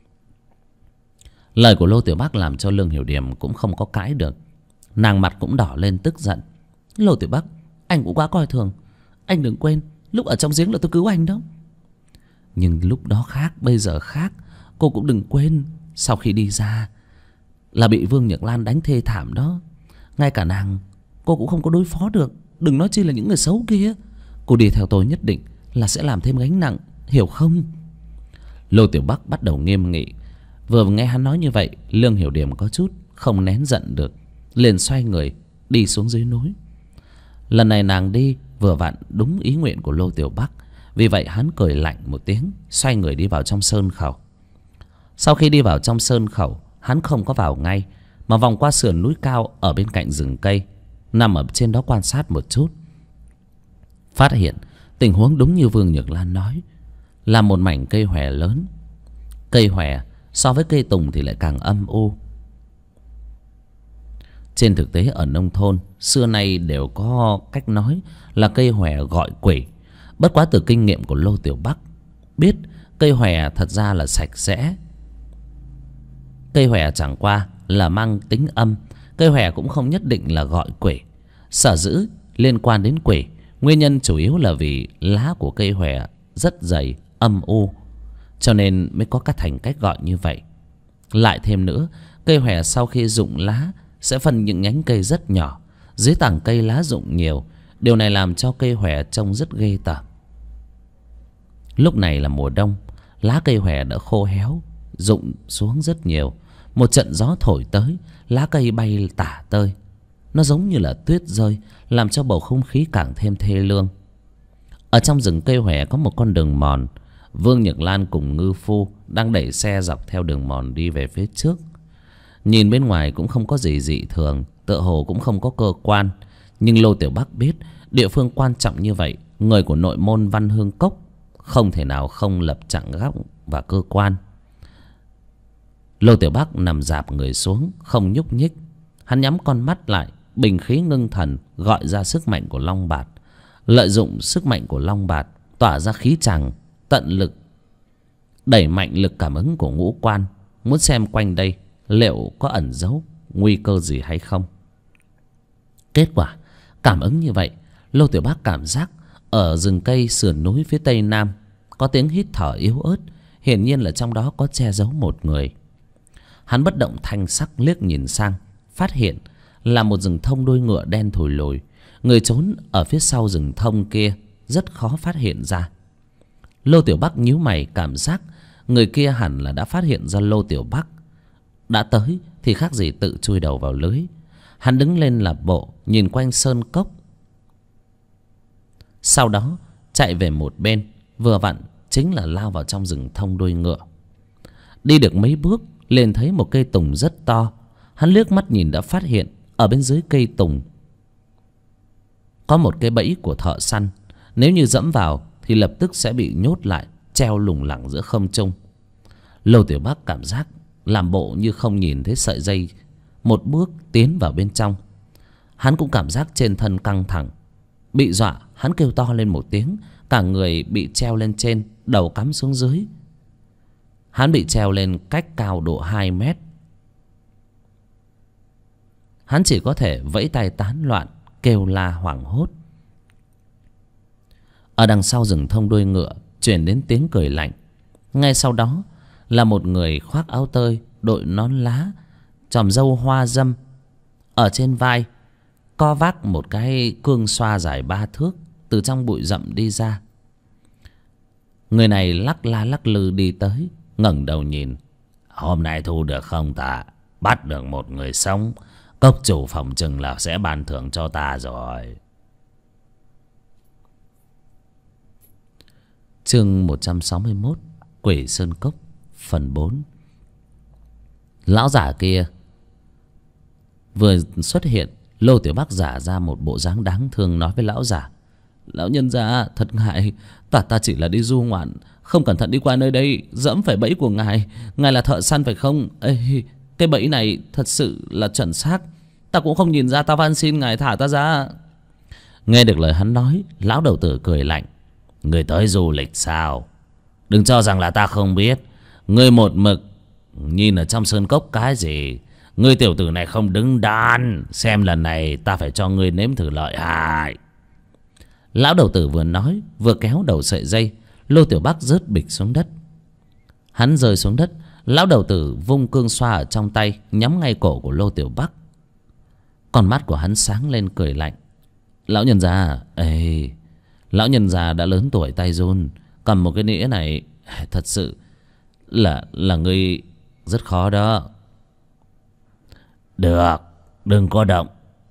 Lời của Lô Tiểu Bắc làm cho Lương Hiểu Điềm cũng không có cãi được. Nàng mặt cũng đỏ lên tức giận. Lô Tiểu Bắc, anh cũng quá coi thường. Anh đừng quên, lúc ở trong giếng là tôi cứu anh đó. Nhưng lúc đó khác, bây giờ khác. Cô cũng đừng quên, sau khi đi ra là bị Vương Nhược Lan đánh thê thảm đó. Ngay cả nàng cô cũng không có đối phó được, đừng nói chi là những người xấu kia. Cô đi theo tôi nhất định là sẽ làm thêm gánh nặng, hiểu không? Lô Tiểu Bắc bắt đầu nghiêm nghị. Vừa nghe hắn nói như vậy, Lương Hiểu Điềm có chút không nén giận được, liền xoay người đi xuống dưới núi. Lần này nàng đi vừa vặn đúng ý nguyện của Lô Tiểu Bắc, vì vậy hắn cười lạnh một tiếng, xoay người đi vào trong sơn khẩu. Sau khi đi vào trong sơn khẩu, hắn không có vào ngay, mà vòng qua sườn núi cao ở bên cạnh rừng cây, nằm ở trên đó quan sát một chút. Phát hiện tình huống đúng như Vương Nhược Lan nói, là một mảnh cây hòe lớn. Cây hòe so với cây tùng thì lại càng âm u. Trên thực tế ở nông thôn xưa nay đều có cách nói là cây hòe gọi quỷ. Bất quá từ kinh nghiệm của Lô Tiểu Bắc biết, cây hòe thật ra là sạch sẽ. Cây hòe chẳng qua là mang tính âm. Cây hòe cũng không nhất định là gọi quỷ. Sở dĩ liên quan đến quỷ, nguyên nhân chủ yếu là vì lá của cây hòe rất dày, âm u, cho nên mới có các thành cách gọi như vậy. Lại thêm nữa, cây hòe sau khi rụng lá sẽ phân những nhánh cây rất nhỏ, dưới tảng cây lá rụng nhiều. Điều này làm cho cây hòe trông rất ghê tởm. Lúc này là mùa đông, lá cây hòe đã khô héo, rụng xuống rất nhiều. Một trận gió thổi tới, lá cây bay tả tơi, nó giống như là tuyết rơi, làm cho bầu không khí càng thêm thê lương. Ở trong rừng cây hòe có một con đường mòn. Vương Nhược Lan cùng Ngư Phu đang đẩy xe dọc theo đường mòn đi về phía trước. Nhìn bên ngoài cũng không có gì dị thường, tựa hồ cũng không có cơ quan. Nhưng Lô Tiểu Bắc biết, địa phương quan trọng như vậy, người của nội môn Văn Hương Cốc không thể nào không lập chặn góc và cơ quan. Lô Tiểu Bắc nằm rạp người xuống, không nhúc nhích. Hắn nhắm con mắt lại, bình khí ngưng thần, gọi ra sức mạnh của Long Bạt. Lợi dụng sức mạnh của Long Bạt tỏa ra khí tràng tận lực, đẩy mạnh lực cảm ứng của ngũ quan, muốn xem quanh đây liệu có ẩn giấu nguy cơ gì hay không. Kết quả cảm ứng như vậy, Lô Tiểu Bắc cảm giác ở rừng cây sườn núi phía tây nam có tiếng hít thở yếu ớt, hiển nhiên là trong đó có che giấu một người. Hắn bất động thanh sắc liếc nhìn sang, phát hiện là một rừng thông đuôi ngựa đen thùi lùi. Người trốn ở phía sau rừng thông kia rất khó phát hiện ra. Lô Tiểu Bắc nhíu mày, cảm giác người kia hẳn là đã phát hiện ra Lô Tiểu Bắc đã tới thì khác gì tự chui đầu vào lưới. Hắn đứng lên lạp bộ nhìn quanh sơn cốc, sau đó chạy về một bên, vừa vặn chính là lao vào trong rừng thông đuôi ngựa. Đi được mấy bước liền thấy một cây tùng rất to. Hắn liếc mắt nhìn đã phát hiện ở bên dưới cây tùng có một cái bẫy của thợ săn. Nếu như dẫm vào thì lập tức sẽ bị nhốt lại, treo lủng lẳng giữa không trung. Lô Tiểu Bắc cảm giác làm bộ như không nhìn thấy sợi dây, một bước tiến vào bên trong. Hắn cũng cảm giác trên thân căng thẳng, bị dọa. Hắn kêu to lên một tiếng, cả người bị treo lên trên, đầu cắm xuống dưới. Hắn bị treo lên cách cao độ 2 mét. Hắn chỉ có thể vẫy tay tán loạn, kêu la hoảng hốt. Ở đằng sau rừng thông đuôi ngựa truyền đến tiếng cười lạnh. Ngay sau đó là một người khoác áo tơi, đội nón lá, chòm râu hoa râm, ở trên vai co vác một cái cương xoa dài 3 thước, từ trong bụi rậm đi ra. Người này lắc la lắc lư đi tới, ngẩng đầu nhìn. Hôm nay thu được không ta? Bắt được một người sống, cốc chủ phòng chừng là sẽ ban thưởng cho ta rồi. Chương 161, Quỷ Sơn Cốc, phần 4. Lão giả kia vừa xuất hiện, Lô Tiểu Bắc giả ra một bộ dáng đáng thương, nói với lão giả: Lão nhân gia thật ngại, ta chỉ là đi du ngoạn, không cẩn thận đi qua nơi đây, dẫm phải bẫy của ngài. Ngài là thợ săn phải không? Ê, cái bẫy này thật sự là chuẩn xác, ta cũng không nhìn ra, ta van xin ngài thả ta ra. Nghe được lời hắn nói, lão đầu tử cười lạnh: Người tới du lịch sao? Đừng cho rằng là ta không biết. Ngươi một mực nhìn ở trong sơn cốc cái gì? Ngươi tiểu tử này không đứng đắn, xem lần này ta phải cho ngươi nếm thử lợi hại. Lão đầu tử vừa nói vừa kéo đầu sợi dây. Lô Tiểu Bắc rớt bịch xuống đất. Hắn rơi xuống đất, lão đầu tử vung cương xoa ở trong tay, nhắm ngay cổ của Lô Tiểu Bắc. Con mắt của hắn sáng lên cười lạnh: Lão nhân gia, lão nhân già đã lớn tuổi tay run, cầm một cái nĩa này thật sự là ngươi rất khó đó. Được, đừng có động.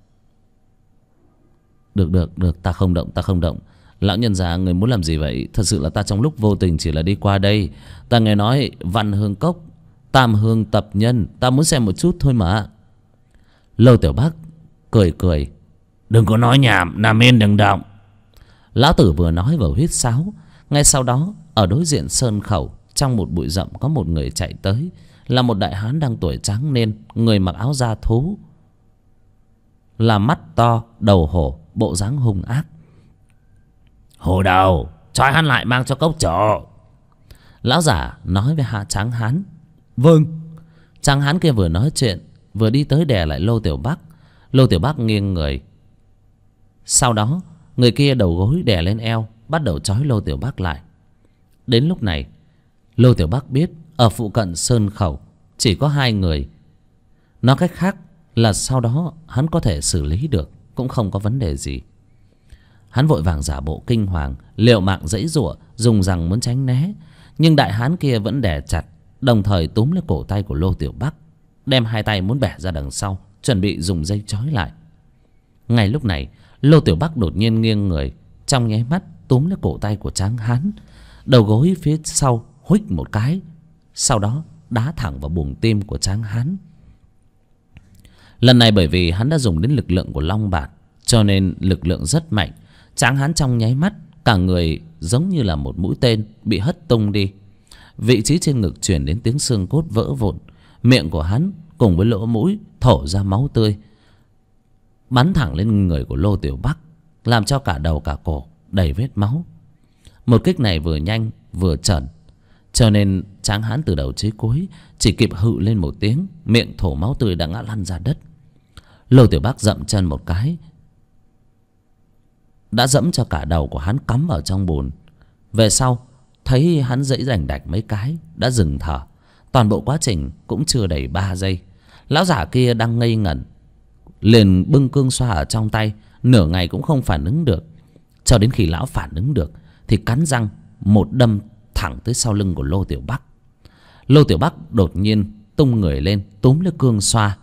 Được, ta không động. Lão nhân già, người muốn làm gì vậy? Thật sự là ta trong lúc vô tình chỉ là đi qua đây, ta nghe nói Văn Hương Cốc Tam Hương tập nhân, ta muốn xem một chút thôi mà. Lô Tiểu Bắc cười: Đừng có nói nhảm, nằm yên đừng động. Lão tử vừa nói vừa huýt sáo. Ngay sau đó ở đối diện sơn khẩu, trong một bụi rậm có một người chạy tới, là một đại hán đang tuổi tráng niên, người mặc áo da thú, là mắt to, đầu hổ, bộ dáng hung ác. Hồ đầu, trói hắn lại mang cho cốc chủ. Lão giả nói với tráng hán. Vâng. Tráng hán kia vừa nói chuyện vừa đi tới đè lại Lô Tiểu Bắc. Lô Tiểu Bắc nghiêng người, sau đó người kia đầu gối đè lên eo, bắt đầu trói Lô Tiểu Bắc lại. Đến lúc này Lô Tiểu Bắc biết ở phụ cận sơn khẩu chỉ có 2 người. Nói cách khác là sau đó hắn có thể xử lý được, cũng không có vấn đề gì. Hắn vội vàng giả bộ kinh hoàng, liều mạng giãy giụa, dùng rằng muốn tránh né, nhưng đại hán kia vẫn đè chặt, đồng thời túm lấy cổ tay của Lô Tiểu Bắc, đem 2 tay muốn bẻ ra đằng sau, chuẩn bị dùng dây trói lại. Ngay lúc này Lô Tiểu Bắc đột nhiên nghiêng người, trong nháy mắt túm lấy cổ tay của tráng hán, đầu gối phía sau huých một cái, sau đó đá thẳng vào buồng tim của tráng hán. Lần này bởi vì hắn đã dùng đến lực lượng của long bạt, cho nên lực lượng rất mạnh. Tráng hán trong nháy mắt cả người giống như là một mũi tên bị hất tung đi. Vị trí trên ngực truyền đến tiếng xương cốt vỡ vụn. Miệng của hắn cùng với lỗ mũi thổ ra máu tươi, bắn thẳng lên người của Lô Tiểu Bắc, làm cho cả đầu cả cổ đầy vết máu. Một kích này vừa nhanh vừa chuẩn, cho nên tráng hán từ đầu chí cuối chỉ kịp hự lên một tiếng, miệng thổ máu tươi đã ngã lăn ra đất. Lô Tiểu Bắc dậm chân một cái, đã dẫm cho cả đầu của hắn cắm vào trong bùn. Về sau thấy hắn giãy rành đạch mấy cái đã dừng thở. Toàn bộ quá trình cũng chưa đầy 3 giây. Lão giả kia đang ngây ngẩn, liền bưng cương xoa ở trong tay, nửa ngày cũng không phản ứng được. Cho đến khi lão phản ứng được thì cắn răng một đâm thẳng tới sau lưng của Lô Tiểu Bắc. Lô Tiểu Bắc đột nhiên tung người lên, túm lấy cương xoa,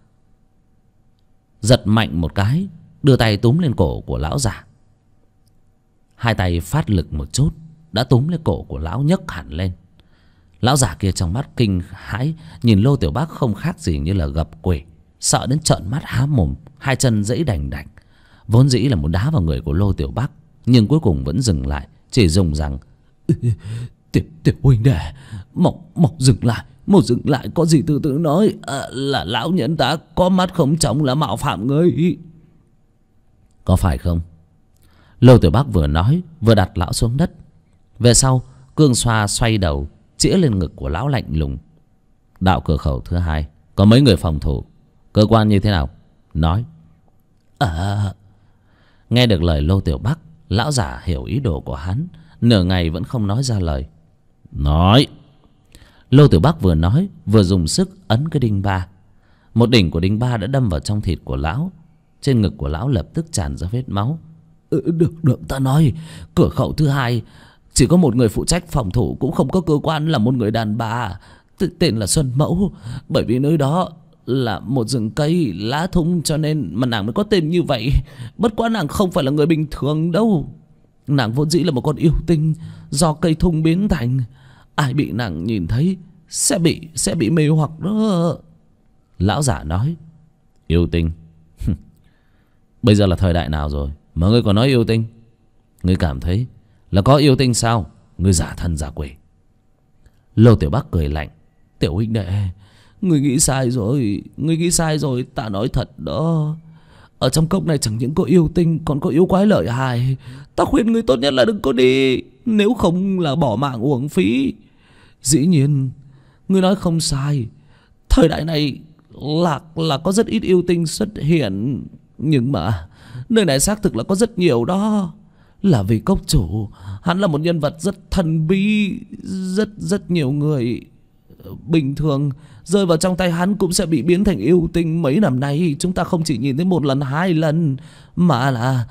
giật mạnh một cái, đưa tay túm lên cổ của lão giả. Hai tay phát lực một chút, đã túm lấy cổ của lão nhấc hẳn lên. Lão giả kia trong mắt kinh hãi, nhìn Lô Tiểu Bắc không khác gì như là gặp quỷ, sợ đến trợn mắt há mồm, hai chân giãy đành đạch. Vốn dĩ là muốn đá vào người của Lô Tiểu Bắc, nhưng cuối cùng vẫn dừng lại, chỉ dùng rằng: Tiểu huynh đệ, mau dừng lại, có gì từ từ nói. Là lão nhân ta có mắt không trông là mạo phạm ngươi, có phải không? Lô Tiểu Bắc vừa nói vừa đặt lão xuống đất. Về sau cương xoa xoay đầu chĩa lên ngực của lão lạnh lùng: đạo cửa khẩu thứ hai có mấy người phòng thủ, cơ quan như thế nào, nói. Nghe được lời Lô Tiểu Bắc, lão giả hiểu ý đồ của hắn, nửa ngày vẫn không nói ra lời. Nói. Lô Tiểu Bắc vừa nói vừa dùng sức ấn cái đinh ba. Một đỉnh của đinh ba đã đâm vào trong thịt của lão. Trên ngực của lão lập tức tràn ra vết máu. Được, ta nói, cửa khẩu thứ hai chỉ có một người phụ trách phòng thủ, cũng không có cơ quan, là một người đàn bà tên là Xuân Mẫu. Bởi vì nơi đó là một rừng cây lá thung cho nên mà nàng mới có tên như vậy. Bất quá nàng không phải là người bình thường đâu. Nàng vốn dĩ là một con yêu tinh do cây thung biến thành. Ai bị nàng nhìn thấy sẽ bị mê hoặc đó. Lão giả nói. Yêu tinh? Bây giờ là thời đại nào rồi mà ngươi còn nói yêu tinh? Ngươi cảm thấy là có yêu tinh sao? Ngươi giả thân giả quỷ. Lô Tiểu Bắc cười lạnh. Tiểu huynh đệ, ngươi nghĩ sai rồi, ta nói thật đó. Ở trong cốc này chẳng những có yêu tinh, còn có yêu quái lợi hại. Ta khuyên ngươi tốt nhất là đừng có đi, nếu không là bỏ mạng uổng phí. Dĩ nhiên ngươi nói không sai, thời đại này là có rất ít yêu tinh xuất hiện, nhưng mà nơi này xác thực là có rất nhiều đó. Là vì cốc chủ hắn là một nhân vật rất thần bí, rất nhiều người bình thường rơi vào trong tay hắn cũng sẽ bị biến thành yêu tinh. Mấy năm nay chúng ta không chỉ nhìn thấy một lần hai lần, mà là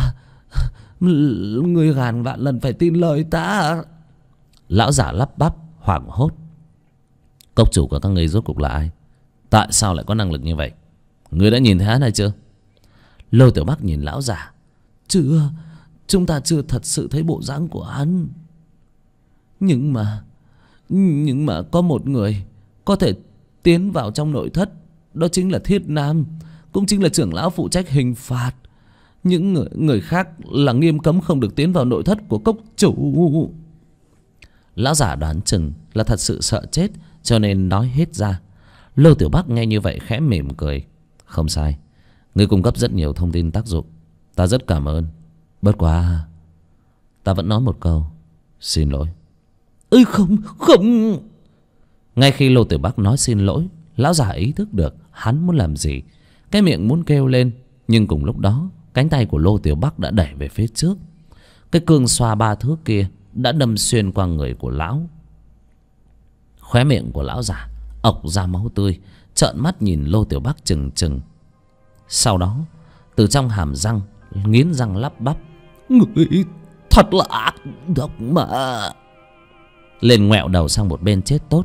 người ngàn vạn lần phải tin lời ta. Lão giả lắp bắp hoảng hốt. Cốc chủ của các ngươi rốt cuộc là ai? Tại sao lại có năng lực như vậy? Ngươi đã nhìn thấy hắn hay chưa? Lô Tiểu Bắc nhìn lão giả. Chưa, chúng ta chưa thật sự thấy bộ dáng của hắn. Nhưng mà có một người có thể tiến vào trong nội thất, đó chính là Thiết Nam, cũng chính là trưởng lão phụ trách hình phạt. Những người khác là nghiêm cấm không được tiến vào nội thất của cốc chủ. Lão giả đoán chừng là thật sự sợ chết cho nên nói hết ra. Lô Tiểu Bắc nghe như vậy khẽ mỉm cười. Không sai, ngươi cung cấp rất nhiều thông tin tác dụng, ta rất cảm ơn. Bất quá ta vẫn nói một câu, xin lỗi. Không. Ngay khi Lô Tiểu Bắc nói xin lỗi, lão già ý thức được hắn muốn làm gì. Cái miệng muốn kêu lên, nhưng cùng lúc đó cánh tay của Lô Tiểu Bắc đã đẩy về phía trước. Cái cương xoa 3 thước kia đã đâm xuyên qua người của lão. Khóe miệng của lão già ọc ra máu tươi, trợn mắt nhìn Lô Tiểu Bắc chừng chừng. Sau đó từ trong hàm răng nghiến răng lắp bắp. Người thật là ác độc mà. Lên ngoẹo đầu sang một bên chết tốt.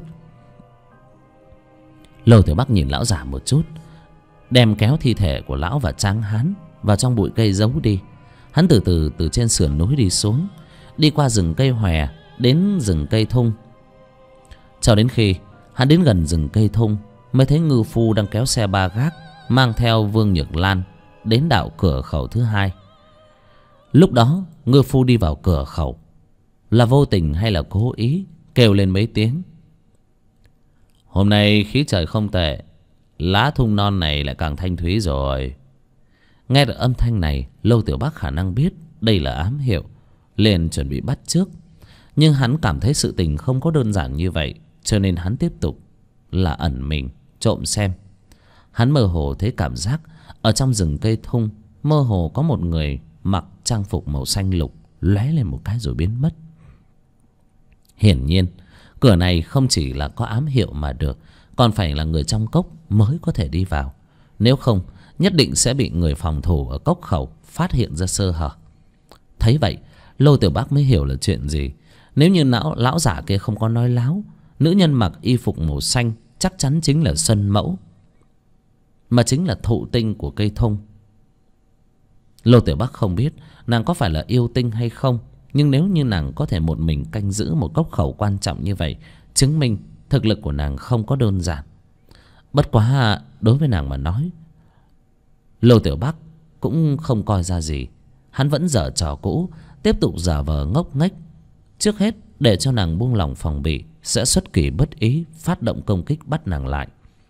Lô Tiểu Bắc nhìn lão già một chút, đem kéo thi thể của lão và tráng hán vào trong bụi cây giấu đi. Hắn từ từ từ trên sườn núi đi xuống, đi qua rừng cây hòe đến rừng cây thung. Cho đến khi hắn đến gần rừng cây thung mới thấy ngư phu đang kéo xe ba gác mang theo Vương Nhược Lan đến đạo cửa khẩu thứ hai. Lúc đó ngư phu đi vào cửa khẩu, là vô tình hay là cố ý, kêu lên mấy tiếng. Hôm nay khí trời không tệ, lá thung non này lại càng thanh thúy rồi. Nghe được âm thanh này, Lô Tiểu Bắc khả năng biết đây là ám hiệu, liền chuẩn bị bắt trước. Nhưng hắn cảm thấy sự tình không có đơn giản như vậy, cho nên hắn tiếp tục là ẩn mình trộm xem. Hắn mơ hồ thấy cảm giác ở trong rừng cây thung mơ hồ có một người mặc trang phục màu xanh lục lóe lên một cái rồi biến mất. Hiển nhiên cửa này không chỉ là có ám hiệu mà được, còn phải là người trong cốc mới có thể đi vào. Nếu không nhất định sẽ bị người phòng thủ ở cốc khẩu phát hiện ra sơ hở. Thấy vậy Lô Tiểu Bắc mới hiểu là chuyện gì. Nếu như lão giả kia không có nói láo, nữ nhân mặc y phục màu xanh chắc chắn chính là Xuân Mẫu, mà chính là thụ tinh của cây thông. Lô Tiểu Bắc không biết nàng có phải là yêu tinh hay không, nhưng nếu như nàng có thể một mình canh giữ một cốc khẩu quan trọng như vậy, chứng minh thực lực của nàng không có đơn giản. Bất quá đối với nàng mà nói, Lô Tiểu Bắc cũng không coi ra gì. Hắn vẫn giở trò cũ, tiếp tục giả vờ ngốc nghếch. Trước hết để cho nàng buông lòng phòng bị, sẽ xuất kỳ bất ý phát động công kích bắt nàng lại.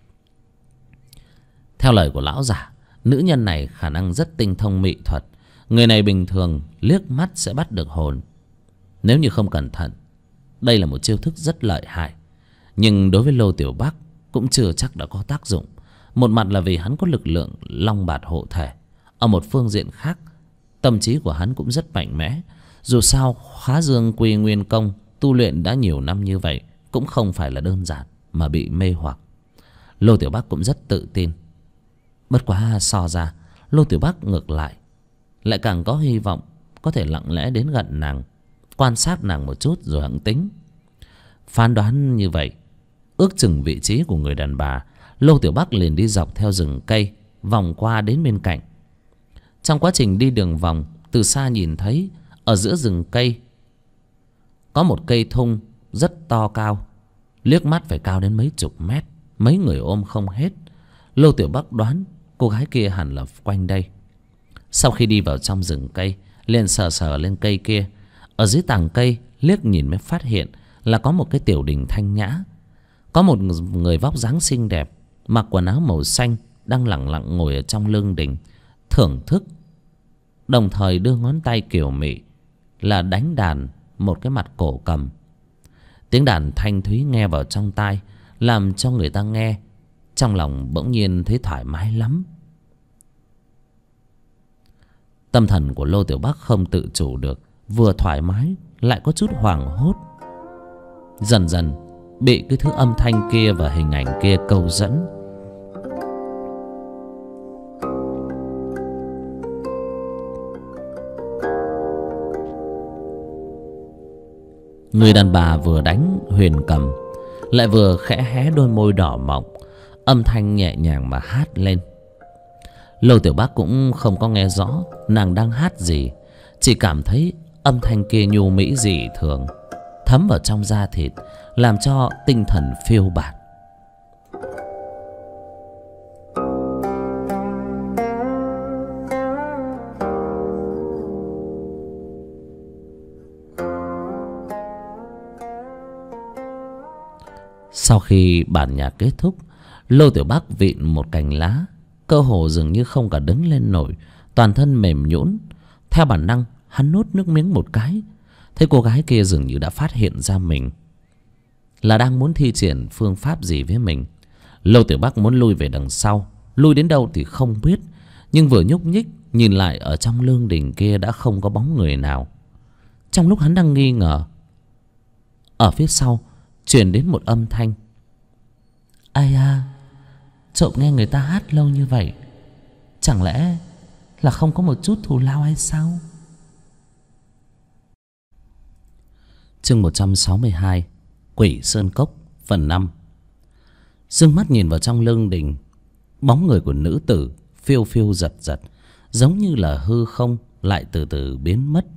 Theo lời của lão giả, nữ nhân này khả năng rất tinh thông mị thuật. Người này bình thường liếc mắt sẽ bắt được hồn. Nếu như không cẩn thận, đây là một chiêu thức rất lợi hại. Nhưng đối với Lô Tiểu Bắc cũng chưa chắc đã có tác dụng. Một mặt là vì hắn có lực lượng long bạt hộ thể. Ở một phương diện khác, tâm trí của hắn cũng rất mạnh mẽ. Dù sao Khóa Dương Quy Nguyên Công tu luyện đã nhiều năm như vậy, cũng không phải là đơn giản mà bị mê hoặc. Lô Tiểu Bắc cũng rất tự tin. Bất quá so ra, Lô Tiểu Bắc ngược lại càng có hy vọng có thể lặng lẽ đến gần nàng, quan sát nàng một chút rồi hẵng tính. Phán đoán như vậy, ước chừng vị trí của người đàn bà, Lô Tiểu Bắc liền đi dọc theo rừng cây, vòng qua đến bên cạnh. Trong quá trình đi đường vòng, từ xa nhìn thấy ở giữa rừng cây có một cây thung rất to cao, liếc mắt phải cao đến mấy chục mét, mấy người ôm không hết. Lô Tiểu Bắc đoán cô gái kia hẳn là quanh đây. Sau khi đi vào trong rừng cây, liền sờ sờ lên cây kia. Ở dưới tàng cây liếc nhìn mới phát hiện là có một cái tiểu đình thanh nhã. Có một người vóc dáng xinh đẹp, mặc quần áo màu xanh, đang lẳng lặng ngồi ở trong lương đình thưởng thức, đồng thời đưa ngón tay kiều mị là đánh đàn một cái mặt cổ cầm. Tiếng đàn thanh thúy nghe vào trong tai, làm cho người ta nghe trong lòng bỗng nhiên thấy thoải mái lắm. Tâm thần của Lô Tiểu Bắc không tự chủ được, vừa thoải mái lại có chút hoảng hốt. Dần dần bị cái thứ âm thanh kia và hình ảnh kia câu dẫn. Người đàn bà vừa đánh huyền cầm, lại vừa khẽ hé đôi môi đỏ mọng, âm thanh nhẹ nhàng mà hát lên. Lô Tiểu Bắc cũng không có nghe rõ nàng đang hát gì, chỉ cảm thấy âm thanh kia nhu mỹ dị thường, thấm vào trong da thịt, làm cho tinh thần phiêu bạt. Sau khi bản nhạc kết thúc, Lô Tiểu Bắc vịn một cành lá, cơ hồ dường như không cả đứng lên nổi, toàn thân mềm nhũn. Theo bản năng hắn nuốt nước miếng một cái. Thấy cô gái kia dường như đã phát hiện ra mình, là đang muốn thi triển phương pháp gì với mình. Lô Tiểu Bắc muốn lui về đằng sau, lui đến đâu thì không biết, nhưng vừa nhúc nhích nhìn lại, ở trong lương đình kia đã không có bóng người nào. Trong lúc hắn đang nghi ngờ, ở phía sau truyền đến một âm thanh: ai à, trộm nghe người ta hát lâu như vậy, chẳng lẽ là không có một chút thù lao hay sao? Chương 162, Quỷ Sơn Cốc, phần 5. Dương mắt nhìn vào trong lương đình, bóng người của nữ tử phiêu phiêu giật giật, giống như là hư không lại từ từ biến mất.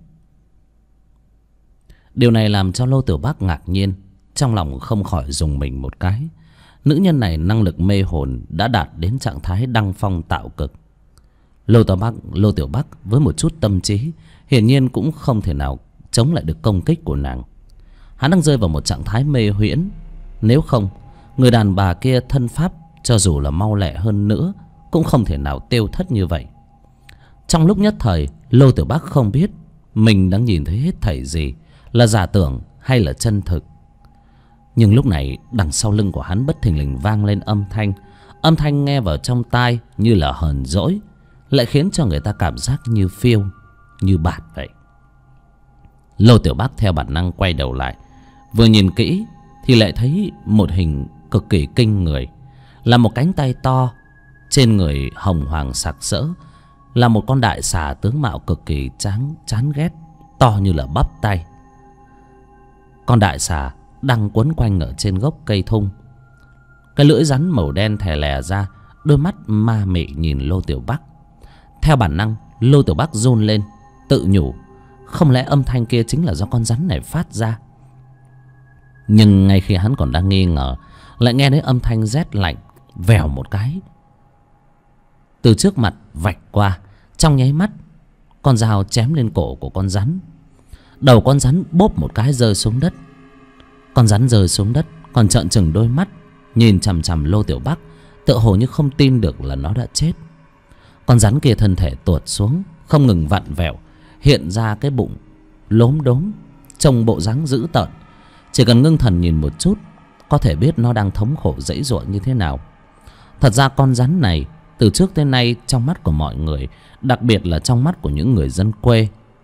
Điều này làm cho Lô Tiểu Bắc ngạc nhiên, trong lòng không khỏi rùng mình một cái. Nữ nhân này năng lực mê hồn đã đạt đến trạng thái đăng phong tạo cực. Lô Tiểu Bắc với một chút tâm trí hiển nhiên cũng không thể nào chống lại được công kích của nàng. Hắn đang rơi vào một trạng thái mê huyễn. Nếu không, người đàn bà kia thân pháp cho dù là mau lẹ hơn nữa cũng không thể nào tiêu thất như vậy. Trong lúc nhất thời, Lô Tiểu Bắc không biết mình đang nhìn thấy hết thảy gì, là giả tưởng hay là chân thực. Nhưng lúc này đằng sau lưng của hắn bất thình lình vang lên âm thanh. Âm thanh nghe vào trong tai như là hờn dỗi, lại khiến cho người ta cảm giác như phiêu, như bạt vậy. Lô Tiểu Bắc theo bản năng quay đầu lại, vừa nhìn kỹ thì lại thấy một hình cực kỳ kinh người, là một cánh tay to, trên người hồng hoàng sặc sỡ, là một con đại xà tướng mạo cực kỳ chán ghét, to như là bắp tay. con đại xà đang quấn quanh ở trên gốc cây thung. Cái lưỡi rắn màu đen thè lè ra, đôi mắt ma mị nhìn Lô Tiểu Bắc. Theo bản năng, Lô Tiểu Bắc run lên, tự nhủ không lẽ âm thanh kia chính là do con rắn này phát ra. Nhưng ngay khi hắn còn đang nghi ngờ, lại nghe thấy âm thanh rét lạnh vèo một cái từ trước mặt vạch qua. Trong nháy mắt, con dao chém lên cổ của con rắn. Đầu con rắn bốp một cái rơi xuống đất. Con rắn rơi xuống đất còn trợn trừng đôi mắt nhìn chằm chằm Lô Tiểu Bắc, tựa hồ như không tin được là nó đã chết. Con rắn kia thân thể tuột xuống, không ngừng vặn vẹo, hiện ra cái bụng lốm đốm, trông bộ dáng dữ tợn. Chỉ cần ngưng thần nhìn một chút, có thể biết nó đang thống khổ giãy giụa như thế nào. Thật ra con rắn này từ trước tới nay trong mắt của mọi người, đặc biệt là trong mắt của những người dân quê,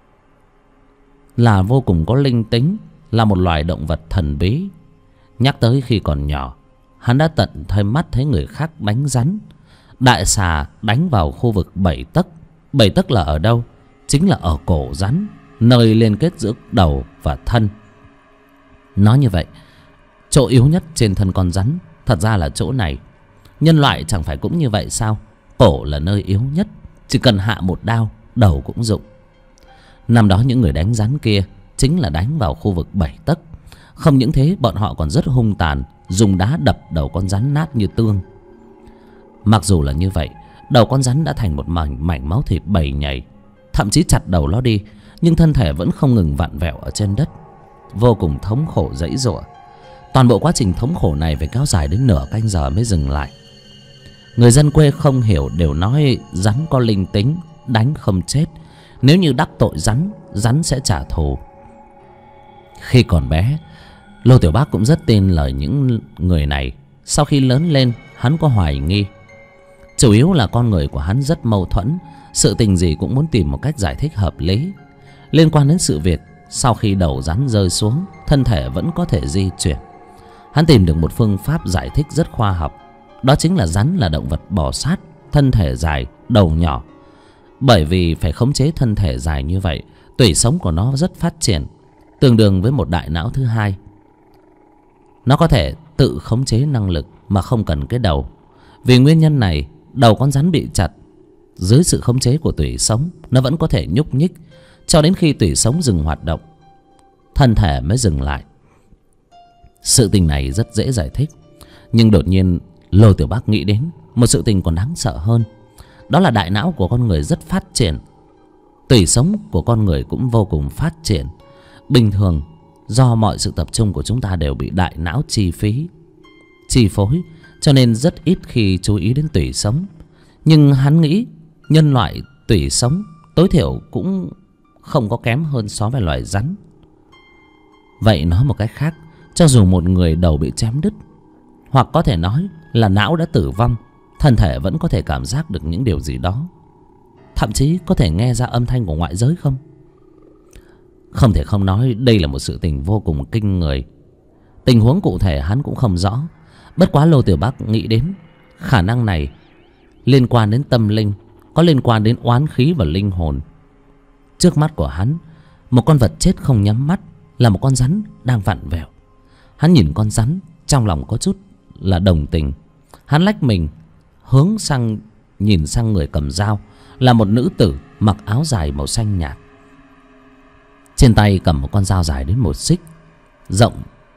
là vô cùng có linh tính, là một loài động vật thần bí. Nhắc tới khi còn nhỏ, hắn đã tận mắt thấy người khác đánh rắn. Đại xà đánh vào khu vực 7 tấc. 7 tấc là ở đâu? Chính là ở cổ rắn, nơi liên kết giữa đầu và thân. Nói như vậy, chỗ yếu nhất trên thân con rắn thật ra là chỗ này. Nhân loại chẳng phải cũng như vậy sao? Cổ là nơi yếu nhất, chỉ cần hạ một đao, đầu cũng rụng. Năm đó những người đánh rắn kia chính là đánh vào khu vực 7 tấc. Không những thế, bọn họ còn rất hung tàn, dùng đá đập đầu con rắn nát như tương. Mặc dù là như vậy, đầu con rắn đã thành một mảnh máu thịt bầy nhầy. Thậm chí chặt đầu nó đi, nhưng thân thể vẫn không ngừng vặn vẹo ở trên đất, vô cùng thống khổ giãy giụa. Toàn bộ quá trình thống khổ này phải kéo dài đến nửa canh giờ mới dừng lại. Người dân quê không hiểu đều nói rắn có linh tính, đánh không chết. Nếu như đắc tội rắn, rắn sẽ trả thù. Khi còn bé, Lô Tiểu Bắc cũng rất tin lời những người này. Sau khi lớn lên, hắn có hoài nghi. Chủ yếu là con người của hắn rất mâu thuẫn, sự tình gì cũng muốn tìm một cách giải thích hợp lý. Liên quan đến sự việc sau khi đầu rắn rơi xuống, thân thể vẫn có thể di chuyển, hắn tìm được một phương pháp giải thích rất khoa học. Đó chính là rắn là động vật bò sát, thân thể dài, đầu nhỏ. Bởi vì phải khống chế thân thể dài như vậy, tủy sống của nó rất phát triển, tương đương với một đại não thứ hai. Nó có thể tự khống chế năng lực mà không cần cái đầu. Vì nguyên nhân này, đầu con rắn bị chặt, dưới sự khống chế của tủy sống, nó vẫn có thể nhúc nhích cho đến khi tủy sống dừng hoạt động, thân thể mới dừng lại. Sự tình này rất dễ giải thích, nhưng đột nhiên Lô Tiểu Bắc nghĩ đến một sự tình còn đáng sợ hơn. Đó là đại não của con người rất phát triển, tủy sống của con người cũng vô cùng phát triển. Bình thường, do mọi sự tập trung của chúng ta đều bị đại não chi phối, cho nên rất ít khi chú ý đến tủy sống. Nhưng hắn nghĩ nhân loại tủy sống tối thiểu cũng không có kém hơn so với loài rắn. Vậy nói một cách khác, cho dù một người đầu bị chém đứt, hoặc có thể nói là não đã tử vong, thân thể vẫn có thể cảm giác được những điều gì đó, thậm chí có thể nghe ra âm thanh của ngoại giới không? Không thể không nói đây là một sự tình vô cùng kinh người. Tình huống cụ thể hắn cũng không rõ, bất quá Lô Tiểu Bắc nghĩ đến khả năng này liên quan đến tâm linh, có liên quan đến oán khí và linh hồn. Trước mắt của hắn, một con vật chết không nhắm mắt, là một con rắn đang vặn vẹo. Hắn nhìn con rắn, trong lòng có chút là đồng tình. Hắn lách mình hướng sang, nhìn sang người cầm dao, là một nữ tử mặc áo dài màu xanh nhạt, trên tay cầm một con dao dài đến 1 xích, rộng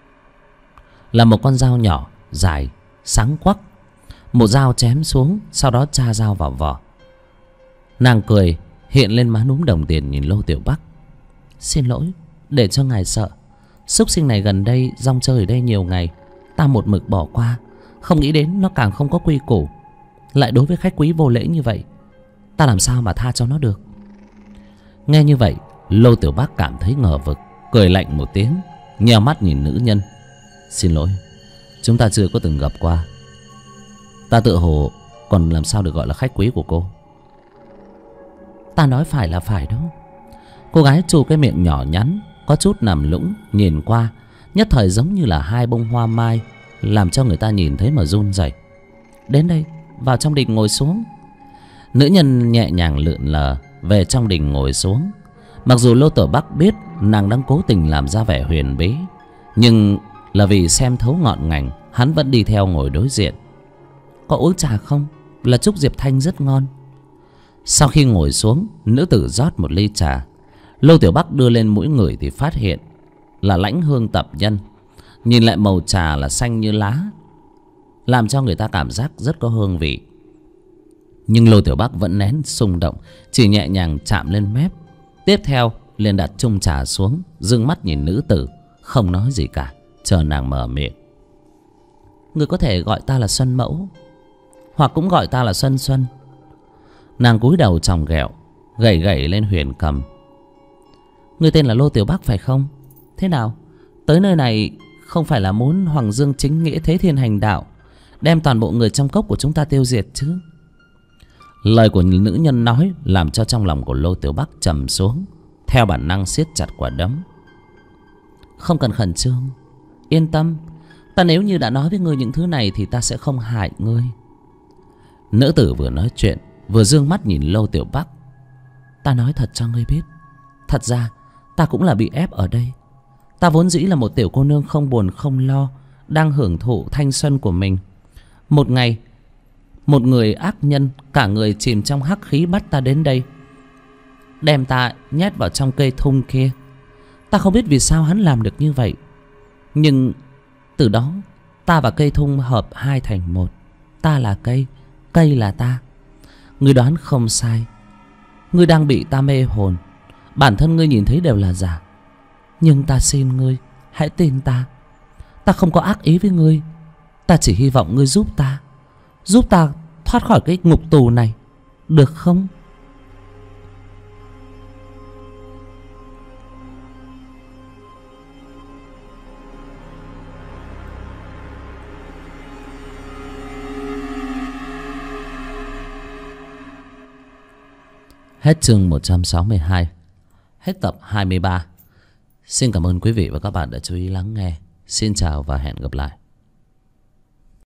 là một con dao nhỏ dài sáng quắc. Một dao chém xuống, sau đó tra dao vào vỏ. Nàng cười hiện lên má núm đồng tiền nhìn Lô Tiểu Bắc. Xin lỗi, để cho ngài sợ. Súc sinh này gần đây rong chơi ở đây nhiều ngày, ta một mực bỏ qua, không nghĩ đến nó càng không có quy củ, lại đối với khách quý vô lễ như vậy, ta làm sao mà tha cho nó được. Nghe như vậy, Lô Tiểu Bắc cảm thấy ngờ vực, cười lạnh một tiếng, nheo mắt nhìn nữ nhân. Xin lỗi, chúng ta chưa có từng gặp qua, ta tự hồ còn làm sao được gọi là khách quý của cô. Ta nói phải là phải đó. Cô gái chu cái miệng nhỏ nhắn, có chút nằm lũng, nhìn qua nhất thời giống như là 2 bông hoa mai, làm cho người ta nhìn thấy mà run rẩy. Đến đây, vào trong đình ngồi xuống. Nữ nhân nhẹ nhàng lượn lờ về trong đình ngồi xuống. Mặc dù Lô Tiểu Bắc biết nàng đang cố tình làm ra vẻ huyền bí, Nhưng là vì xem thấu ngọn ngành, hắn vẫn đi theo ngồi đối diện. Có uống trà không? Là chúc Diệp Thanh rất ngon. Sau khi ngồi xuống, nữ tử rót một ly trà. Lô Tiểu Bắc đưa lên mũi ngửi thì phát hiện là lãnh hương tập nhân. Nhìn lại màu trà là xanh như lá, làm cho người ta cảm giác rất có hương vị. Nhưng Lô Tiểu Bắc vẫn nén xung động, chỉ nhẹ nhàng chạm lên mép. Tiếp theo liền đặt chung trà xuống, dương mắt nhìn nữ tử, không nói gì cả, chờ nàng mở miệng. Người có thể gọi ta là Xuân Mẫu, hoặc cũng gọi ta là Xuân Xuân. Nàng cúi đầu tròng ghẹo, gẩy gẩy lên huyền cầm. Người tên là Lô Tiểu Bắc phải không? Thế nào, tới nơi này không phải là muốn Hoàng Dương chính nghĩa thế thiên hành đạo, đem toàn bộ người trong cốc của chúng ta tiêu diệt chứ? Lời của nữ nhân nói làm cho trong lòng của Lô Tiểu Bắc trầm xuống, theo bản năng siết chặt quả đấm. Không cần khẩn trương, yên tâm, ta nếu như đã nói với ngươi những thứ này thì ta sẽ không hại ngươi. Nữ tử vừa nói chuyện vừa dương mắt nhìn Lô Tiểu Bắc. Ta nói thật cho ngươi biết, thật ra ta cũng là bị ép ở đây. Ta vốn dĩ là một tiểu cô nương không buồn không lo, đang hưởng thụ thanh xuân của mình. Một ngày, một người ác nhân cả người chìm trong hắc khí bắt ta đến đây, đem ta nhét vào trong cây thung kia. Ta không biết vì sao hắn làm được như vậy, nhưng từ đó ta và cây thung hợp hai thành một. Ta là cây, cây là ta. Ngươi đoán không sai, ngươi đang bị ta mê hồn. Bản thân ngươi nhìn thấy đều là giả, nhưng ta xin ngươi hãy tin ta. Ta không có ác ý với ngươi, ta chỉ hy vọng ngươi giúp ta thoát khỏi cái ngục tù này, được không? Hết chương 162. Hết tập 23. Xin cảm ơn quý vị và các bạn đã chú ý lắng nghe. Xin chào và hẹn gặp lại.